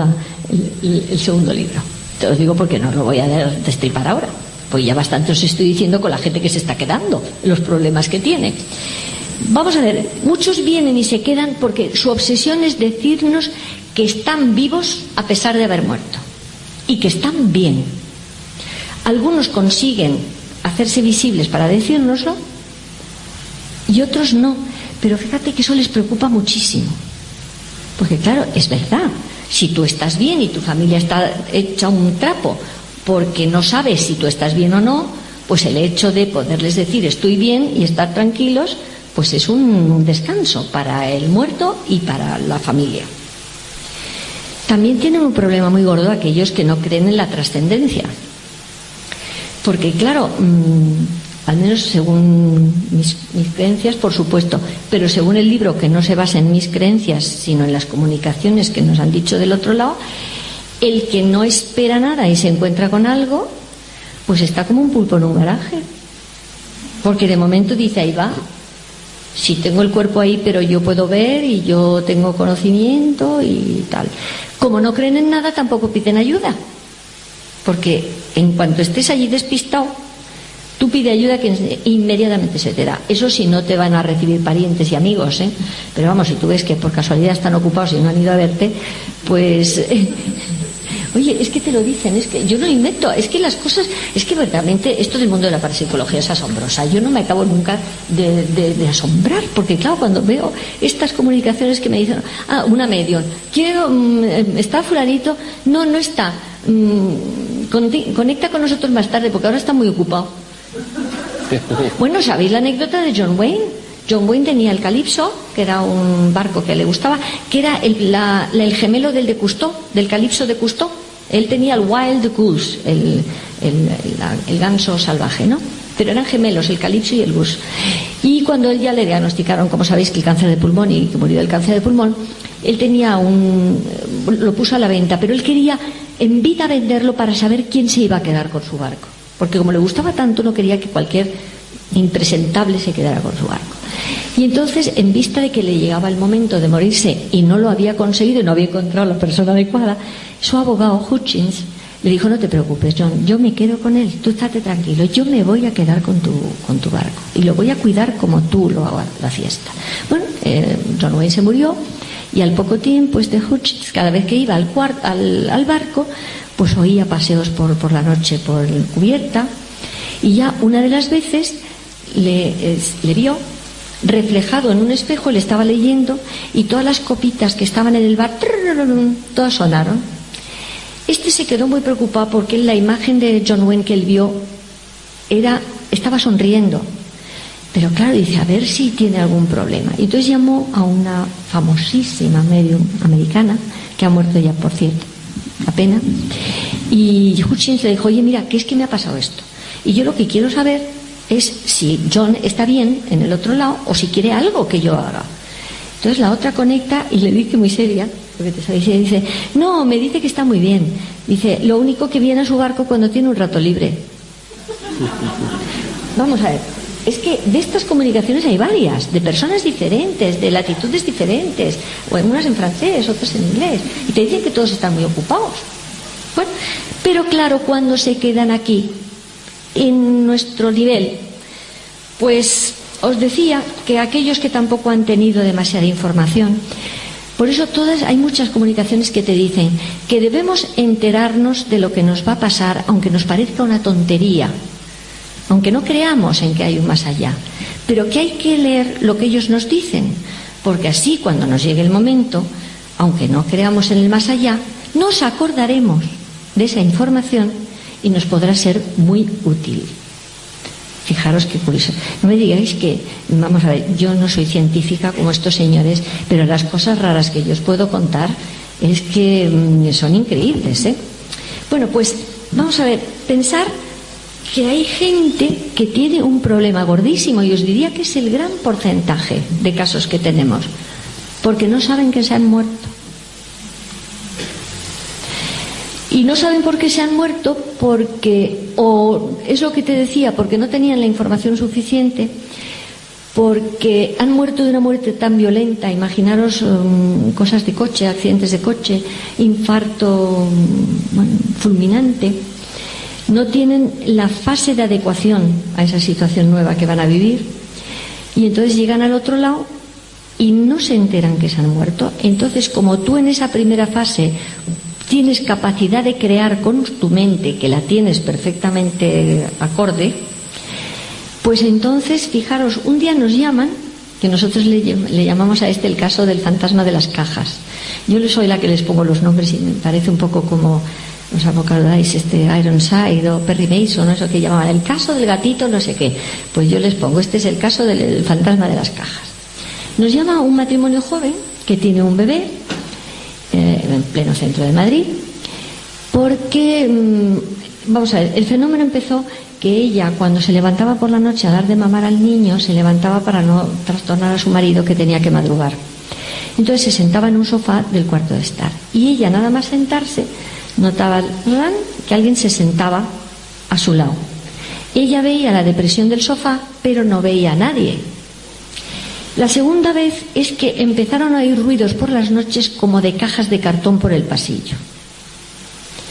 segundo libro. Te lo digo porque no lo voy a destripar ahora, pues ya bastante os estoy diciendo con la gente que se está quedando, los problemas que tiene. Vamos a ver, muchos vienen y se quedan porque su obsesión es decirnos que están vivos a pesar de haber muerto. Y que están bien. Algunos consiguen hacerse visibles para decírnoslo y otros no, pero fíjate que eso les preocupa muchísimo, porque claro, es verdad, si tú estás bien y tu familia está hecha un trapo porque no sabes si tú estás bien o no, pues el hecho de poderles decir estoy bien y estar tranquilos, pues es un descanso para el muerto y para la familia. También tienen un problema muy gordo aquellos que no creen en la trascendencia. Porque claro, al menos según mis creencias, por supuesto, pero según el libro, que no se basa en mis creencias, sino en las comunicaciones que nos han dicho del otro lado, el que no espera nada y se encuentra con algo, pues está como un pulpo en un garaje. Porque de momento dice, ahí va. Si tengo el cuerpo ahí, pero yo puedo ver y yo tengo conocimiento y tal. Como no creen en nada, tampoco piden ayuda. porque en cuanto estés allí despistado, tú pide ayuda que inmediatamente se te da. Eso sí, no te van a recibir parientes y amigos, ¿eh? Pero vamos, si tú ves que por casualidad están ocupados y no han ido a verte, pues... Oye, es que te lo dicen, es que yo no lo invento, es que las cosas, es que verdaderamente esto del mundo de la parapsicología es asombrosa. Yo no me acabo nunca de asombrar, porque claro, cuando veo estas comunicaciones que me dicen, una medium, ¿está fulanito? No está, conecta con nosotros más tarde porque ahora está muy ocupado. Bueno, ¿sabéis la anécdota de John Wayne? John Wayne tenía el Calypso, que era un barco que le gustaba, que era el gemelo del de Cousteau, del Calypso de Cousteau. Él tenía el Wild Goose, el ganso salvaje, ¿no? Pero eran gemelos, el Calypso y el Goose. Y cuando él ya le diagnosticaron, como sabéis, que el cáncer de pulmón y que murió del cáncer de pulmón, él tenía lo puso a la venta, pero él quería en vida venderlo para saber quién se iba a quedar con su barco. Porque como le gustaba tanto, no quería que cualquier impresentable se quedara con su barco. Y entonces, en vista de que le llegaba el momento de morirse y no lo había conseguido y no había encontrado la persona adecuada, su abogado Hutchins le dijo: no te preocupes, John, yo me quedo con él, tú estate tranquilo, yo me voy a quedar con tu barco y lo voy a cuidar como tú lo hagas la fiesta. Bueno, John Wayne se murió y al poco tiempo Hutchins, cada vez que iba al barco, pues oía paseos por la noche por cubierta, y ya una de las veces le vio reflejado en un espejo, le estaba leyendo y todas las copitas que estaban en el bar todas sonaron. Se quedó muy preocupado porque la imagen de John Wayne que él vio estaba sonriendo, pero claro, dice, a ver si tiene algún problema. Y entonces llamó a una famosísima medium americana que ha muerto ya, por cierto, apenas, y Hutchins le dijo: oye, mira, ¿qué es que me ha pasado esto? Y yo lo que quiero saber es si John está bien en el otro lado o si quiere algo que yo haga. Entonces la otra conecta y le dice muy seria, porque te sabes, y dice: no, me dice que está muy bien. Dice: lo único que viene a su barco cuando tiene un rato libre. Vamos a ver, es que de estas comunicaciones hay varias, de personas diferentes, de latitudes diferentes, o unas en francés, otras en inglés, y te dicen que todos están muy ocupados. Bueno, pero claro, cuando se quedan aquí en nuestro nivel, pues os decía que aquellos que tampoco han tenido demasiada información, por eso hay muchas comunicaciones que te dicen que debemos enterarnos de lo que nos va a pasar, aunque nos parezca una tontería, aunque no creamos en que hay un más allá, pero que hay que leer lo que ellos nos dicen, porque así cuando nos llegue el momento, aunque no creamos en el más allá, nos acordaremos de esa información y nos podrá ser muy útil. Fijaros qué curioso. No me digáis que, vamos a ver, yo no soy científica como estos señores, pero las cosas raras que yo os puedo contar es que son increíbles, ¿eh? Bueno, pues vamos a ver, pensar que hay gente que tiene un problema gordísimo, y os diría que es el gran porcentaje de casos que tenemos, porque no saben que se han muerto. Y no saben por qué se han muerto, porque, o es lo que te decía, porque no tenían la información suficiente, porque han muerto de una muerte tan violenta. Imaginaros cosas de coche, accidentes de coche, infarto fulminante. No tienen la fase de adecuación a esa situación nueva que van a vivir, y entonces llegan al otro lado y no se enteran que se han muerto. Entonces, como tú en esa primera fase tienes capacidad de crear con tu mente, que la tienes perfectamente acorde, pues entonces, fijaros, un día nos llaman, que nosotros le llamamos a el caso del fantasma de las cajas. Yo soy la que les pongo los nombres y me parece un poco como, ¿os acordáis? Ironside o Perry Mason, eso que llamaban el caso del gatito no sé qué. Pues yo les pongo, este es el caso del fantasma de las cajas. Nos llama un matrimonio joven que tiene un bebé en pleno centro de Madrid, porque vamos a ver, el fenómeno empezó que ella, cuando se levantaba por la noche a dar de mamar al niño, se levantaba para no trastornar a su marido, que tenía que madrugar. Entonces se sentaba en un sofá del cuarto de estar, y ella, nada más sentarse, notaba que alguien se sentaba a su lado. Ella veía la depresión del sofá, pero no veía a nadie. La segunda vez es que empezaron a oír ruidos por las noches como de cajas de cartón por el pasillo.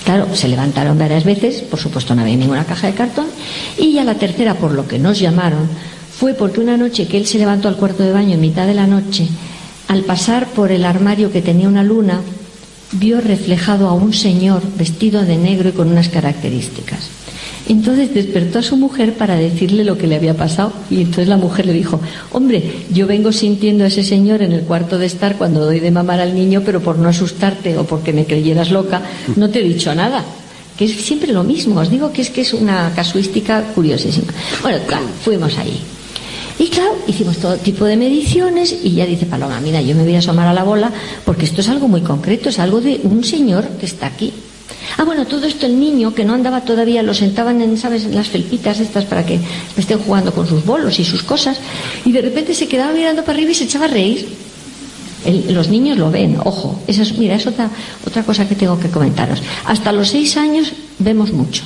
Claro, se levantaron varias veces, por supuesto no había ninguna caja de cartón, y ya la tercera, por lo que nos llamaron, fue porque una noche que él se levantó al cuarto de baño en mitad de la noche, al pasar por el armario que tenía una luna, vio reflejado a un señor vestido de negro y con unas características. Entonces despertó a su mujer para decirle lo que le había pasado, y entonces la mujer le dijo: hombre, yo vengo sintiendo a ese señor en el cuarto de estar cuando doy de mamar al niño, pero por no asustarte o porque me creyeras loca, no te he dicho nada. Que es siempre lo mismo, os digo que es una casuística curiosísima. Bueno, claro, fuimos ahí. Y claro, hicimos todo tipo de mediciones y ya dice Paloma: mira, yo me voy a asomar a la bola porque esto es algo muy concreto, es algo de un señor que está aquí. Ah, bueno, todo esto el niño que no andaba todavía, lo sentaban en, ¿sabes?, en las felpitas estas para que estén jugando con sus bolos y sus cosas, y de repente se quedaba mirando para arriba y se echaba a reír. Los niños lo ven, ojo, mira, es otra cosa que tengo que comentaros. Hasta los 6 años vemos mucho.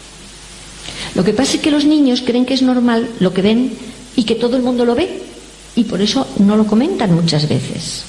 Lo que pasa es que los niños creen que es normal lo que ven y que todo el mundo lo ve, y por eso no lo comentan muchas veces.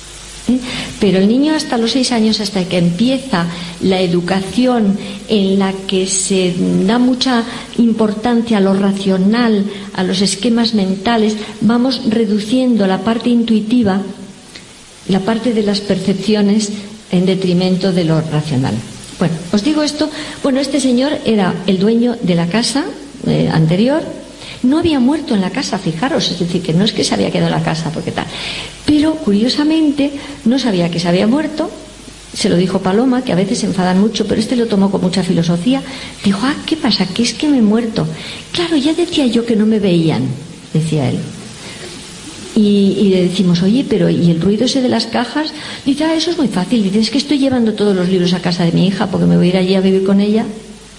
Pero el niño hasta los 6 años, hasta que empieza la educación en la que se da mucha importancia a lo racional, a los esquemas mentales, vamos reduciendo la parte intuitiva, la parte de las percepciones, en detrimento de lo racional. Bueno, os digo esto. Bueno, este señor era el dueño de la casa anterior. No había muerto en la casa, fijaros, es decir, que no es que se había quedado en la casa porque tal, pero curiosamente no sabía que se había muerto. Se lo dijo Paloma, que a veces se enfadan mucho, pero este lo tomó con mucha filosofía. Dijo: ah, ¿qué pasa? Que es que me he muerto. Claro, ya decía yo que no me veían, decía él. Y le decimos: oye, pero ¿y el ruido ese de las cajas? Dice: ah, eso es muy fácil. Dice: es que estoy llevando todos los libros a casa de mi hija porque me voy a ir allí a vivir con ella.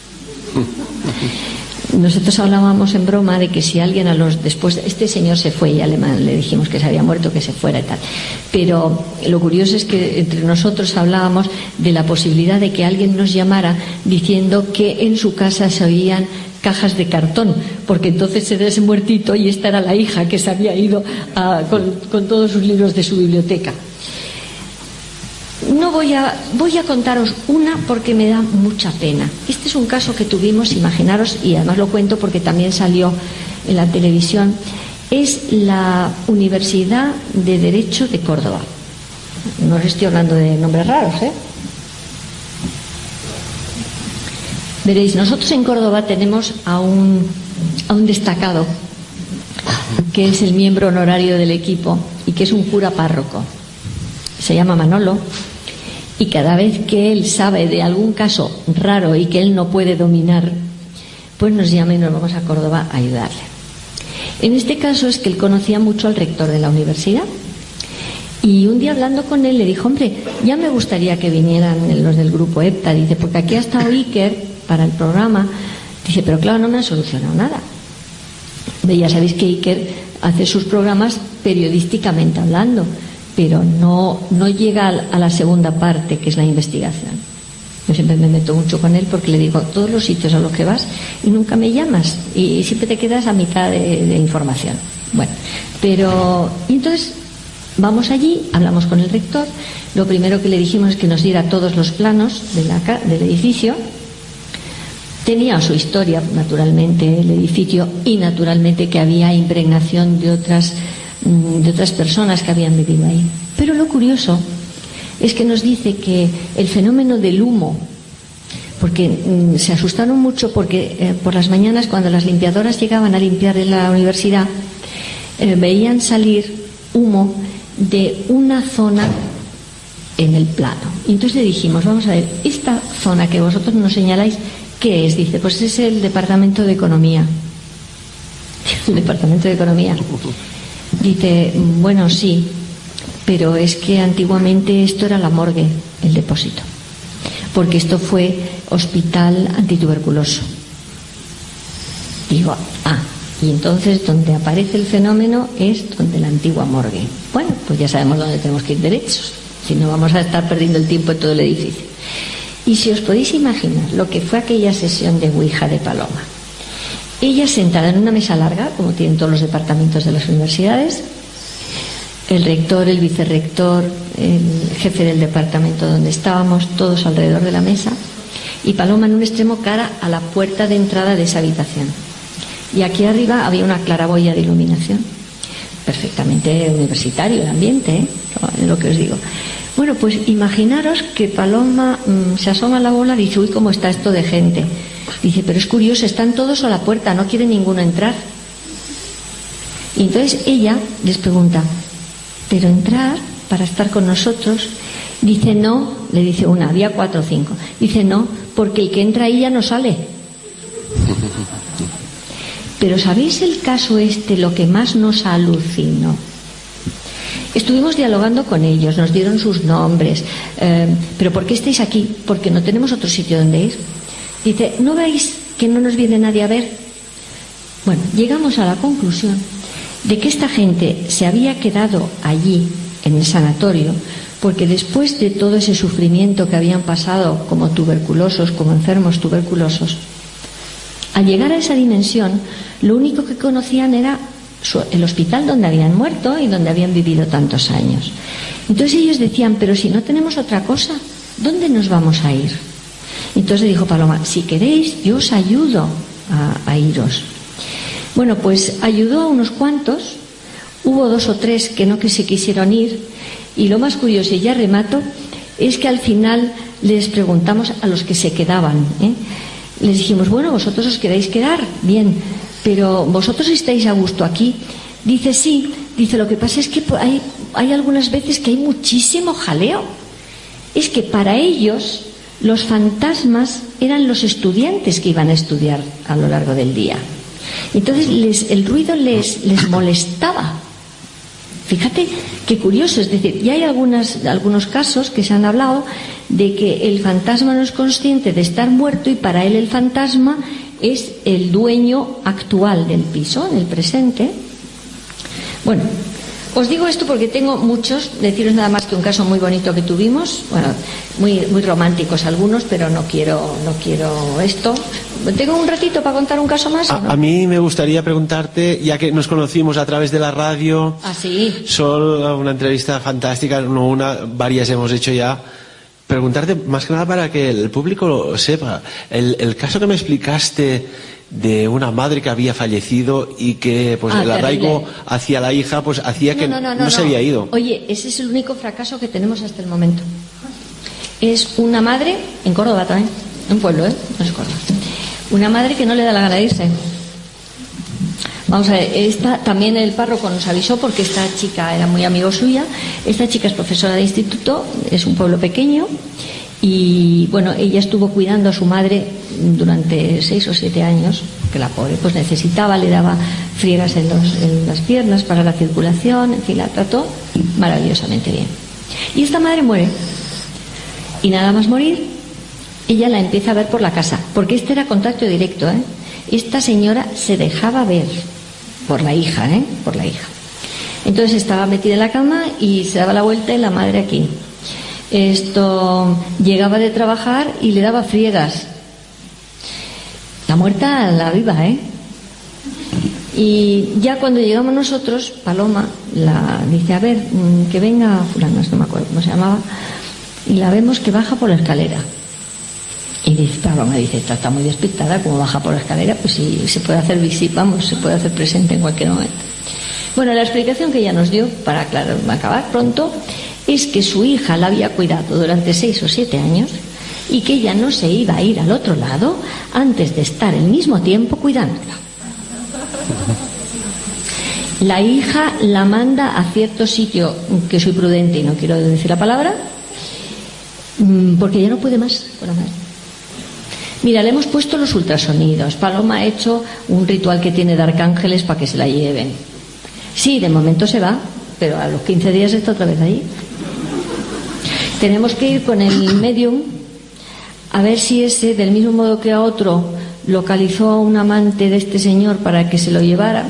Nosotros hablábamos en broma de que si alguien después este señor se fue y le dijimos que se había muerto, que se fuera y tal, pero lo curioso es que entre nosotros hablábamos de la posibilidad de que alguien nos llamara diciendo que en su casa se oían cajas de cartón, porque entonces era ese muertito y esta era la hija que se había ido con todos sus libros de su biblioteca. No voy a contaros una porque me da mucha pena. Este es un caso que tuvimos, imaginaros, y además lo cuento porque también salió en la televisión. Es la Universidad de Derecho de Córdoba. No os estoy hablando de nombres raros, ¿eh? Veréis, nosotros en Córdoba tenemos a un destacado que es el miembro honorario del equipo y que es un cura párroco. Se llama Manolo, y cada vez que él sabe de algún caso raro y que él no puede dominar, pues nos llama y nos vamos a Córdoba a ayudarle. En este caso es que él conocía mucho al rector de la universidad, y un día hablando con él le dijo: hombre, ya me gustaría que vinieran los del grupo EPTA, dice, porque aquí ha estado Iker para el programa, dice, pero claro, no me han solucionado nada. Ya sabéis que Iker hace sus programas periodísticamente hablando, pero no llega a la segunda parte, que es la investigación. Yo siempre me meto mucho con él porque le digo: todos los sitios a los que vas y nunca me llamas y siempre te quedas a mitad de información. Bueno, y entonces vamos allí, hablamos con el rector. Lo primero que le dijimos es que nos diera todos los planos del edificio. Tenía su historia, naturalmente, el edificio, y naturalmente que había impregnación de otras personas que habían vivido ahí. Pero lo curioso es que nos dice que el fenómeno del humo, porque se asustaron mucho porque por las mañanas, cuando las limpiadoras llegaban a limpiar en la universidad, veían salir humo de una zona en el plano. Y entonces le dijimos: vamos a ver, esta zona que vosotros nos señaláis, ¿qué es? Dice: pues es el Departamento de Economía. El Departamento de Economía. Dice: bueno, sí, pero es que antiguamente esto era la morgue, el depósito, porque esto fue hospital antituberculoso. Digo: y entonces donde aparece el fenómeno es donde la antigua morgue. Bueno, pues ya sabemos dónde tenemos que ir derechos, si no vamos a estar perdiendo el tiempo en todo el edificio. Y si os podéis imaginar lo que fue aquella sesión de Ouija de Paloma, ella sentada en una mesa larga, como tienen todos los departamentos de las universidades, el rector, el vicerrector, el jefe del departamento donde estábamos, todos alrededor de la mesa, y Paloma en un extremo cara a la puerta de entrada de esa habitación. Y aquí arriba había una claraboya de iluminación. Perfectamente universitario el ambiente, ¿eh? Lo que os digo. Bueno, pues imaginaros que Paloma se asoma a la bola y dice, uy, cómo está esto de gente. Dice, pero es curioso, están todos a la puerta, no quiere ninguno entrar. Y entonces ella les pregunta, ¿pero entrar para estar con nosotros? Dice, no, le dice una, había 4 o 5. Dice, no, porque el que entra ahí ya no sale. Pero ¿sabéis el caso este, lo que más nos alucinó? Estuvimos dialogando con ellos, nos dieron sus nombres. ¿Pero por qué estáis aquí? Porque no tenemos otro sitio donde ir. Dice, ¿no veis que no nos viene nadie a ver? Bueno, llegamos a la conclusión de que esta gente se había quedado allí, en el sanatorio, porque después de todo ese sufrimiento que habían pasado como tuberculosos, como enfermos tuberculosos, al llegar a esa dimensión, lo único que conocían era el hospital donde habían muerto y donde habían vivido tantos años. Entonces ellos decían, pero si no tenemos otra cosa, ¿dónde nos vamos a ir? Entonces dijo Paloma, si queréis, yo os ayudo a iros. Bueno, pues ayudó a unos cuantos, hubo 2 o 3 que no que se quisieron ir, y lo más curioso, y ya remato, es que al final les preguntamos a los que se quedaban, les dijimos, bueno, vosotros os queréis quedar, bien, pero vosotros estáis a gusto aquí. Dice, sí, dice, lo que pasa es que hay algunas veces que hay muchísimo jaleo. Es que para ellos los fantasmas eran los estudiantes que iban a estudiar a lo largo del día. Entonces el ruido les molestaba. Fíjate qué curioso, es decir, ya hay algunos casos que se han hablado de que el fantasma no es consciente de estar muerto y para él el fantasma es el dueño actual del piso, en el presente. Bueno, os digo esto porque tengo muchos, deciros nada más que un caso muy bonito que tuvimos, bueno, muy románticos algunos, pero no quiero esto. ¿Tengo un ratito para contar un caso más? ¿O no? A mí me gustaría preguntarte, ya que nos conocimos a través de la radio, sí. Sol, una entrevista fantástica, no una, varias hemos hecho ya, preguntarte más que nada para que el público lo sepa. El caso que me explicaste de una madre que había fallecido y que pues el arraigo hacia la hija pues hacía que no se había ido. Oye, ese es el único fracaso que tenemos hasta el momento. Es una madre, en Córdoba también, un pueblo, no es Córdoba. Una madre que no le da la gana de irse. Vamos a ver, también el párroco nos avisó porque esta chica era muy amigo suya. Esta chica es profesora de instituto, es un pueblo pequeño y bueno, ella estuvo cuidando a su madre durante 6 o 7 años, que la pobre pues necesitaba, le daba friegas en las piernas para la circulación, en fin, la trató maravillosamente bien. Y esta madre muere. Y nada más morir, ella la empieza a ver por la casa, porque este era contacto directo, Esta señora se dejaba ver por la hija, por la hija. Entonces estaba metida en la cama y se daba la vuelta y la madre aquí. Esto llegaba de trabajar y le daba friegas. La muerta, la viva, Y ya cuando llegamos nosotros, Paloma la dice, a ver, que venga fulana, no me acuerdo cómo se llamaba, y la vemos que baja por la escalera. Y dice, Paloma dice, está muy despistada, como baja por la escalera, pues sí, se puede hacer visita, se puede hacer presente en cualquier momento. Bueno, la explicación que ella nos dio, para acabar pronto, es que su hija la había cuidado durante 6 o 7 años y que ella no se iba a ir al otro lado antes de estar el mismo tiempo cuidándola. La hija la manda a cierto sitio, que soy prudente y no quiero decir la palabra, porque ya no puede más con la madre. Mira, le hemos puesto los ultrasonidos. Paloma ha hecho un ritual que tiene de arcángeles para que se la lleven. Sí, de momento se va, pero a los 15 días está otra vez allí. Tenemos que ir con el medium a ver si ese, del mismo modo que a otro, localizó a un amante de este señor para que se lo llevara.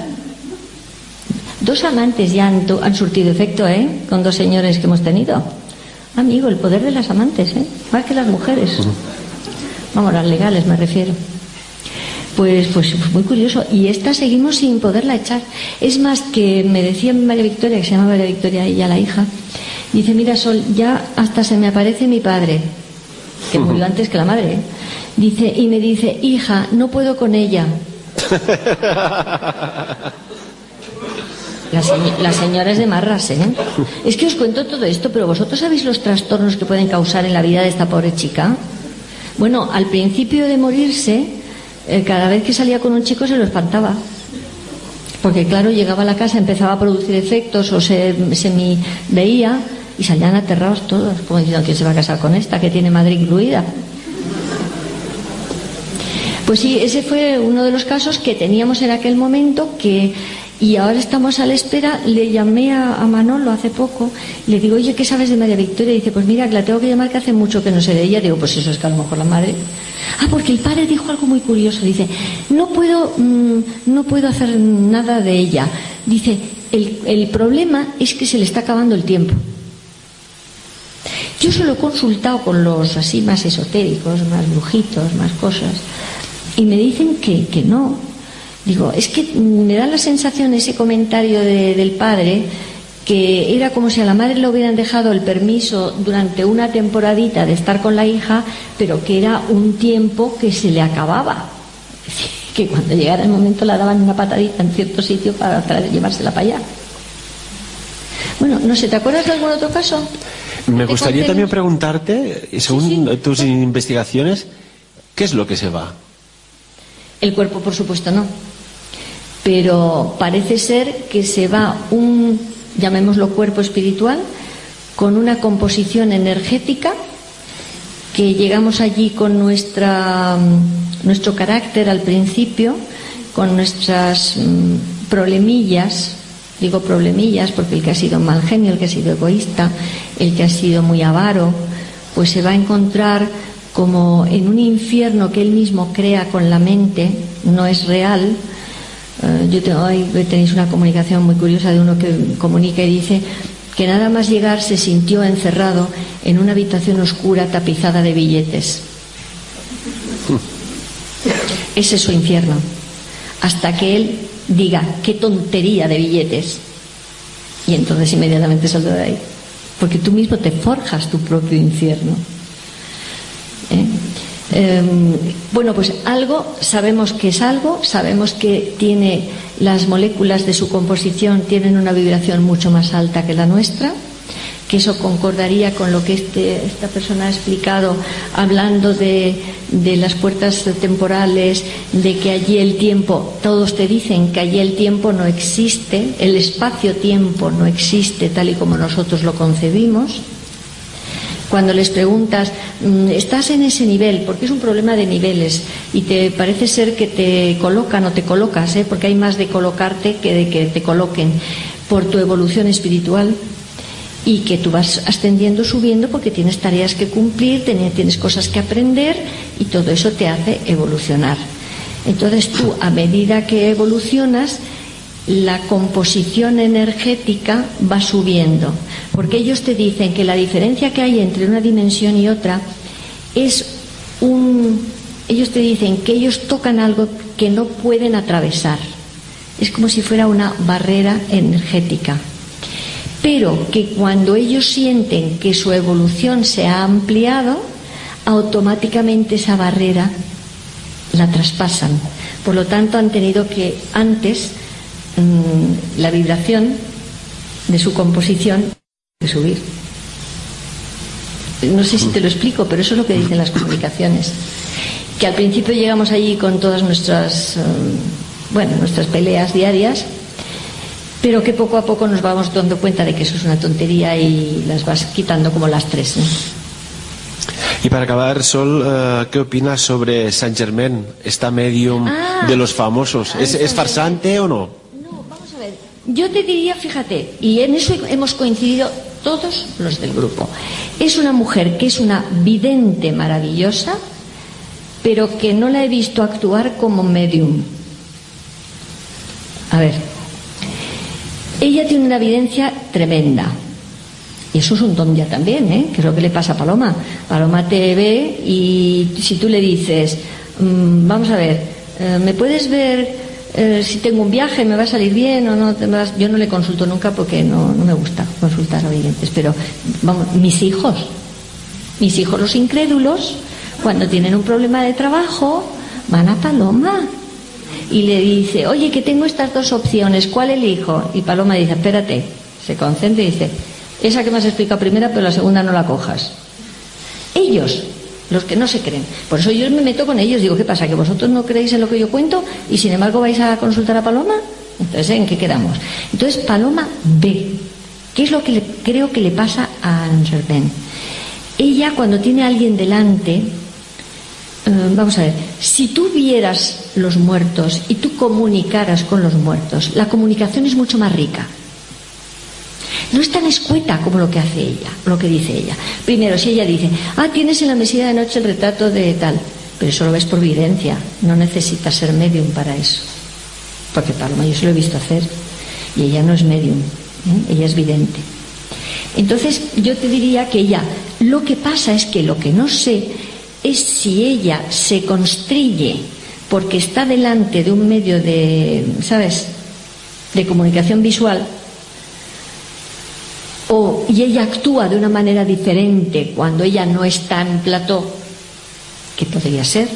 2 amantes ya han surtido efecto, con 2 señores que hemos tenido. Amigo, el poder de las amantes, más que las mujeres. Vamos, las legales me refiero. Pues muy curioso. Y esta seguimos sin poderla echar. Es más, que me decía María Victoria, que se llama María Victoria, ella la hija, dice, mira Sol, ya hasta se me aparece mi padre, que murió antes que la madre, Dice, y me dice, hija, no puedo con ella. La señora es de marras, ¿eh? Es que os cuento todo esto, pero vosotros sabéis los trastornos que pueden causar en la vida de esta pobre chica. Bueno, al principio de morirse, cada vez que salía con un chico se lo espantaba. Porque claro, llegaba a la casa, empezaba a producir efectos o se veía y salían aterrados todos, como diciendo, ¿quién se va a casar con esta que tiene madre incluida? Pues sí, ese fue uno de los casos que teníamos en aquel momento y ahora estamos a la espera. Le llamé a Manolo hace poco, le digo, oye, ¿qué sabes de María Victoria? Y dice, pues mira, que la tengo que llamar, que hace mucho que no sé de ella. Digo, pues eso es que a lo mejor la madre... porque el padre dijo algo muy curioso, dice, no puedo hacer nada de ella. Dice, el problema es que se le está acabando el tiempo. Yo se lo he consultado con los así más esotéricos, más brujitos, más cosas, y me dicen que no. Digo, es que me da la sensación ese comentario del padre, que era como si a la madre le hubieran dejado el permiso durante una temporadita de estar con la hija, pero que era un tiempo que se le acababa. Es decir, que cuando llegara el momento la daban una patadita en cierto sitio para llevársela para allá. Bueno, no sé, ¿te acuerdas de algún otro caso? Me gustaría también preguntarte, según tus investigaciones, ¿qué es lo que se va? El cuerpo, por supuesto, no. Pero parece ser que se va llamémoslo cuerpo espiritual, con una composición energética, que llegamos allí con nuestro carácter al principio, con nuestras problemillas. Digo problemillas porque el que ha sido mal genio, el que ha sido egoísta, el que ha sido muy avaro, pues se va a encontrar como en un infierno que él mismo crea con la mente, no es real. Ahí tenéis una comunicación muy curiosa de uno que comunica y dice que nada más llegar se sintió encerrado en una habitación oscura tapizada de billetes. Ese es su infierno. Hasta que él diga, qué tontería de billetes, y entonces inmediatamente saldrá de ahí, porque tú mismo te forjas tu propio infierno. Bueno, pues algo, sabemos que es algo, sabemos que tiene las moléculas de su composición, tienen una vibración mucho más alta que la nuestra, que eso concordaría con lo que esta persona ha explicado, hablando de las puertas temporales, de que allí el tiempo, todos te dicen que allí el tiempo no existe, el espacio-tiempo no existe tal y como nosotros lo concebimos. Cuando les preguntas, ¿estás en ese nivel? Porque es un problema de niveles y te parece ser que te colocan o te colocas, porque hay más de colocarte que de que te coloquen por tu evolución espiritual, y que tú vas ascendiendo, subiendo, porque tienes tareas que cumplir, tienes cosas que aprender, y todo eso te hace evolucionar. Entonces tú, a medida que evolucionas, la composición energética va subiendo, porque ellos te dicen que la diferencia que hay entre una dimensión y otra es ellos te dicen que ellos tocan algo que no pueden atravesar, es como si fuera una barrera energética, pero que cuando ellos sienten que su evolución se ha ampliado, automáticamente esa barrera la traspasan. Por lo tanto, han tenido que antes la vibración de su composición de subir. No sé si te lo explico, pero eso es lo que dicen las comunicaciones, que al principio llegamos allí con todas nuestras peleas diarias, pero que poco a poco nos vamos dando cuenta de que eso es una tontería y las vas quitando como las tres, ¿no? Y para acabar, Sol, ¿qué opinas sobre Saint Germain, esta medium de los famosos? ¿Es farsante o no? No, vamos a ver. Yo te diría, fíjate, y en eso hemos coincidido todos los del grupo. Es una mujer que es una vidente maravillosa, pero que no la he visto actuar como medium. A ver, ella tiene una evidencia tremenda. Y eso es un don ya también, que es lo que le pasa a Paloma. Paloma te ve y si tú le dices, vamos a ver, ¿me puedes ver si tengo un viaje, me va a salir bien o no? Yo no le consulto nunca porque no me gusta consultar a videntes, pero vamos, mis hijos los incrédulos, Cuando tienen un problema de trabajo, van a Paloma y le dice, oye, que tengo estas dos opciones, ¿cuál elijo? Y Paloma dice, espérate, se concentra y dice, esa que me has explicado primera, pero la segunda no la cojas. Ellos, los que no se creen. Por eso yo me meto con ellos, digo, ¿qué pasa? ¿Que vosotros no creéis en lo que yo cuento y sin embargo vais a consultar a Paloma? Entonces, ¿en qué quedamos? Entonces Paloma ve. ¿Qué es lo que creo que le pasa a Anne Serpent? Ella, cuando tiene a alguien delante, vamos a ver, si tú vieras los muertos y tú comunicaras con los muertos, la comunicación es mucho más rica. No es tan escueta como lo que hace ella, lo que dice ella. Primero, si ella dice, tienes en la mesilla de noche el retrato de tal, pero eso lo ves por evidencia, no necesitas ser medium para eso. Porque Paloma, yo se lo he visto hacer, y ella no es medium, ella es vidente. Entonces, yo te diría que ella, lo que pasa es que lo que no sé es si ella se constriñe porque está delante de un medio de, ¿sabes?, de comunicación visual, y ella actúa de una manera diferente cuando ella no está en plató, que podría ser,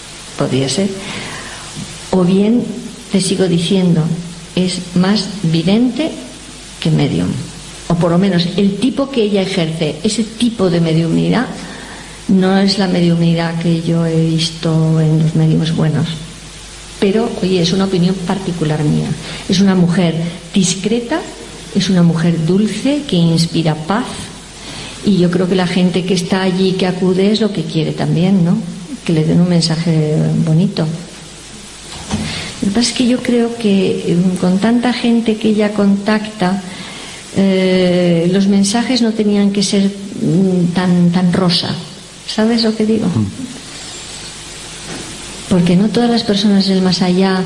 o bien, te sigo diciendo, es más vidente que medium, o por lo menos el tipo que ella ejerce, ese tipo de mediumnidad, no es la mediumnidad que yo he visto en los mediums buenos. Pero, oye, es una opinión particular mía. Es una mujer discreta, es una mujer dulce, que inspira paz, y yo creo que la gente que está allí, que acude, es lo que quiere también, ¿no? Que le den un mensaje bonito. Lo que pasa es que yo creo que con tanta gente que ella contacta, los mensajes no tenían que ser tan rosa. ¿Sabes lo que digo? Porque no todas las personas del más allá,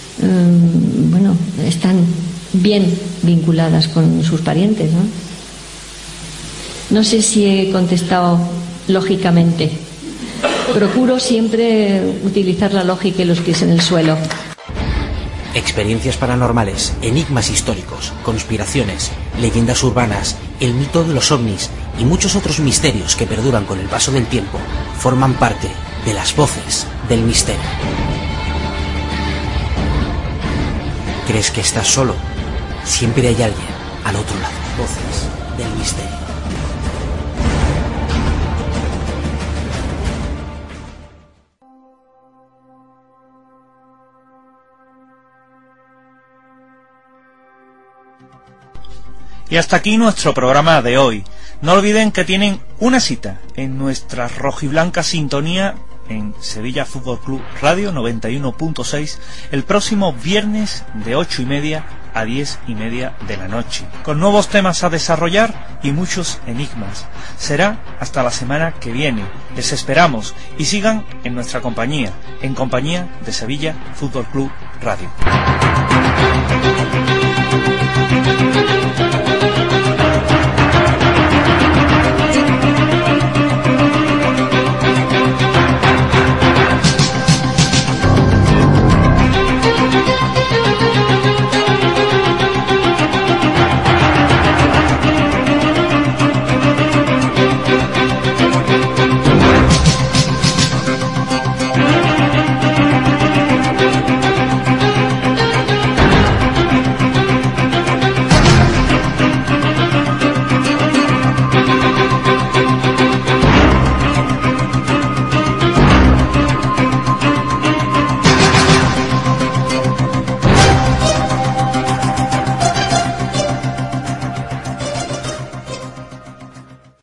están bien vinculadas con sus parientes, ¿no? No sé si he contestado lógicamente. Procuro siempre utilizar la lógica y los pies en el suelo. Experiencias paranormales, enigmas históricos, conspiraciones, leyendas urbanas, el mito de los ovnis y muchos otros misterios que perduran con el paso del tiempo forman parte de las voces del misterio. ¿Crees que estás solo? Siempre hay alguien al otro lado. Voces del misterio. Y hasta aquí nuestro programa de hoy. No olviden que tienen una cita en nuestra rojiblanca sintonía en Sevilla Fútbol Club Radio 91.6 el próximo viernes de 8:30 a 10:30 de la noche, con nuevos temas a desarrollar y muchos enigmas. Será hasta la semana que viene. Les esperamos y sigan en nuestra compañía, en compañía de Sevilla Fútbol Club Radio.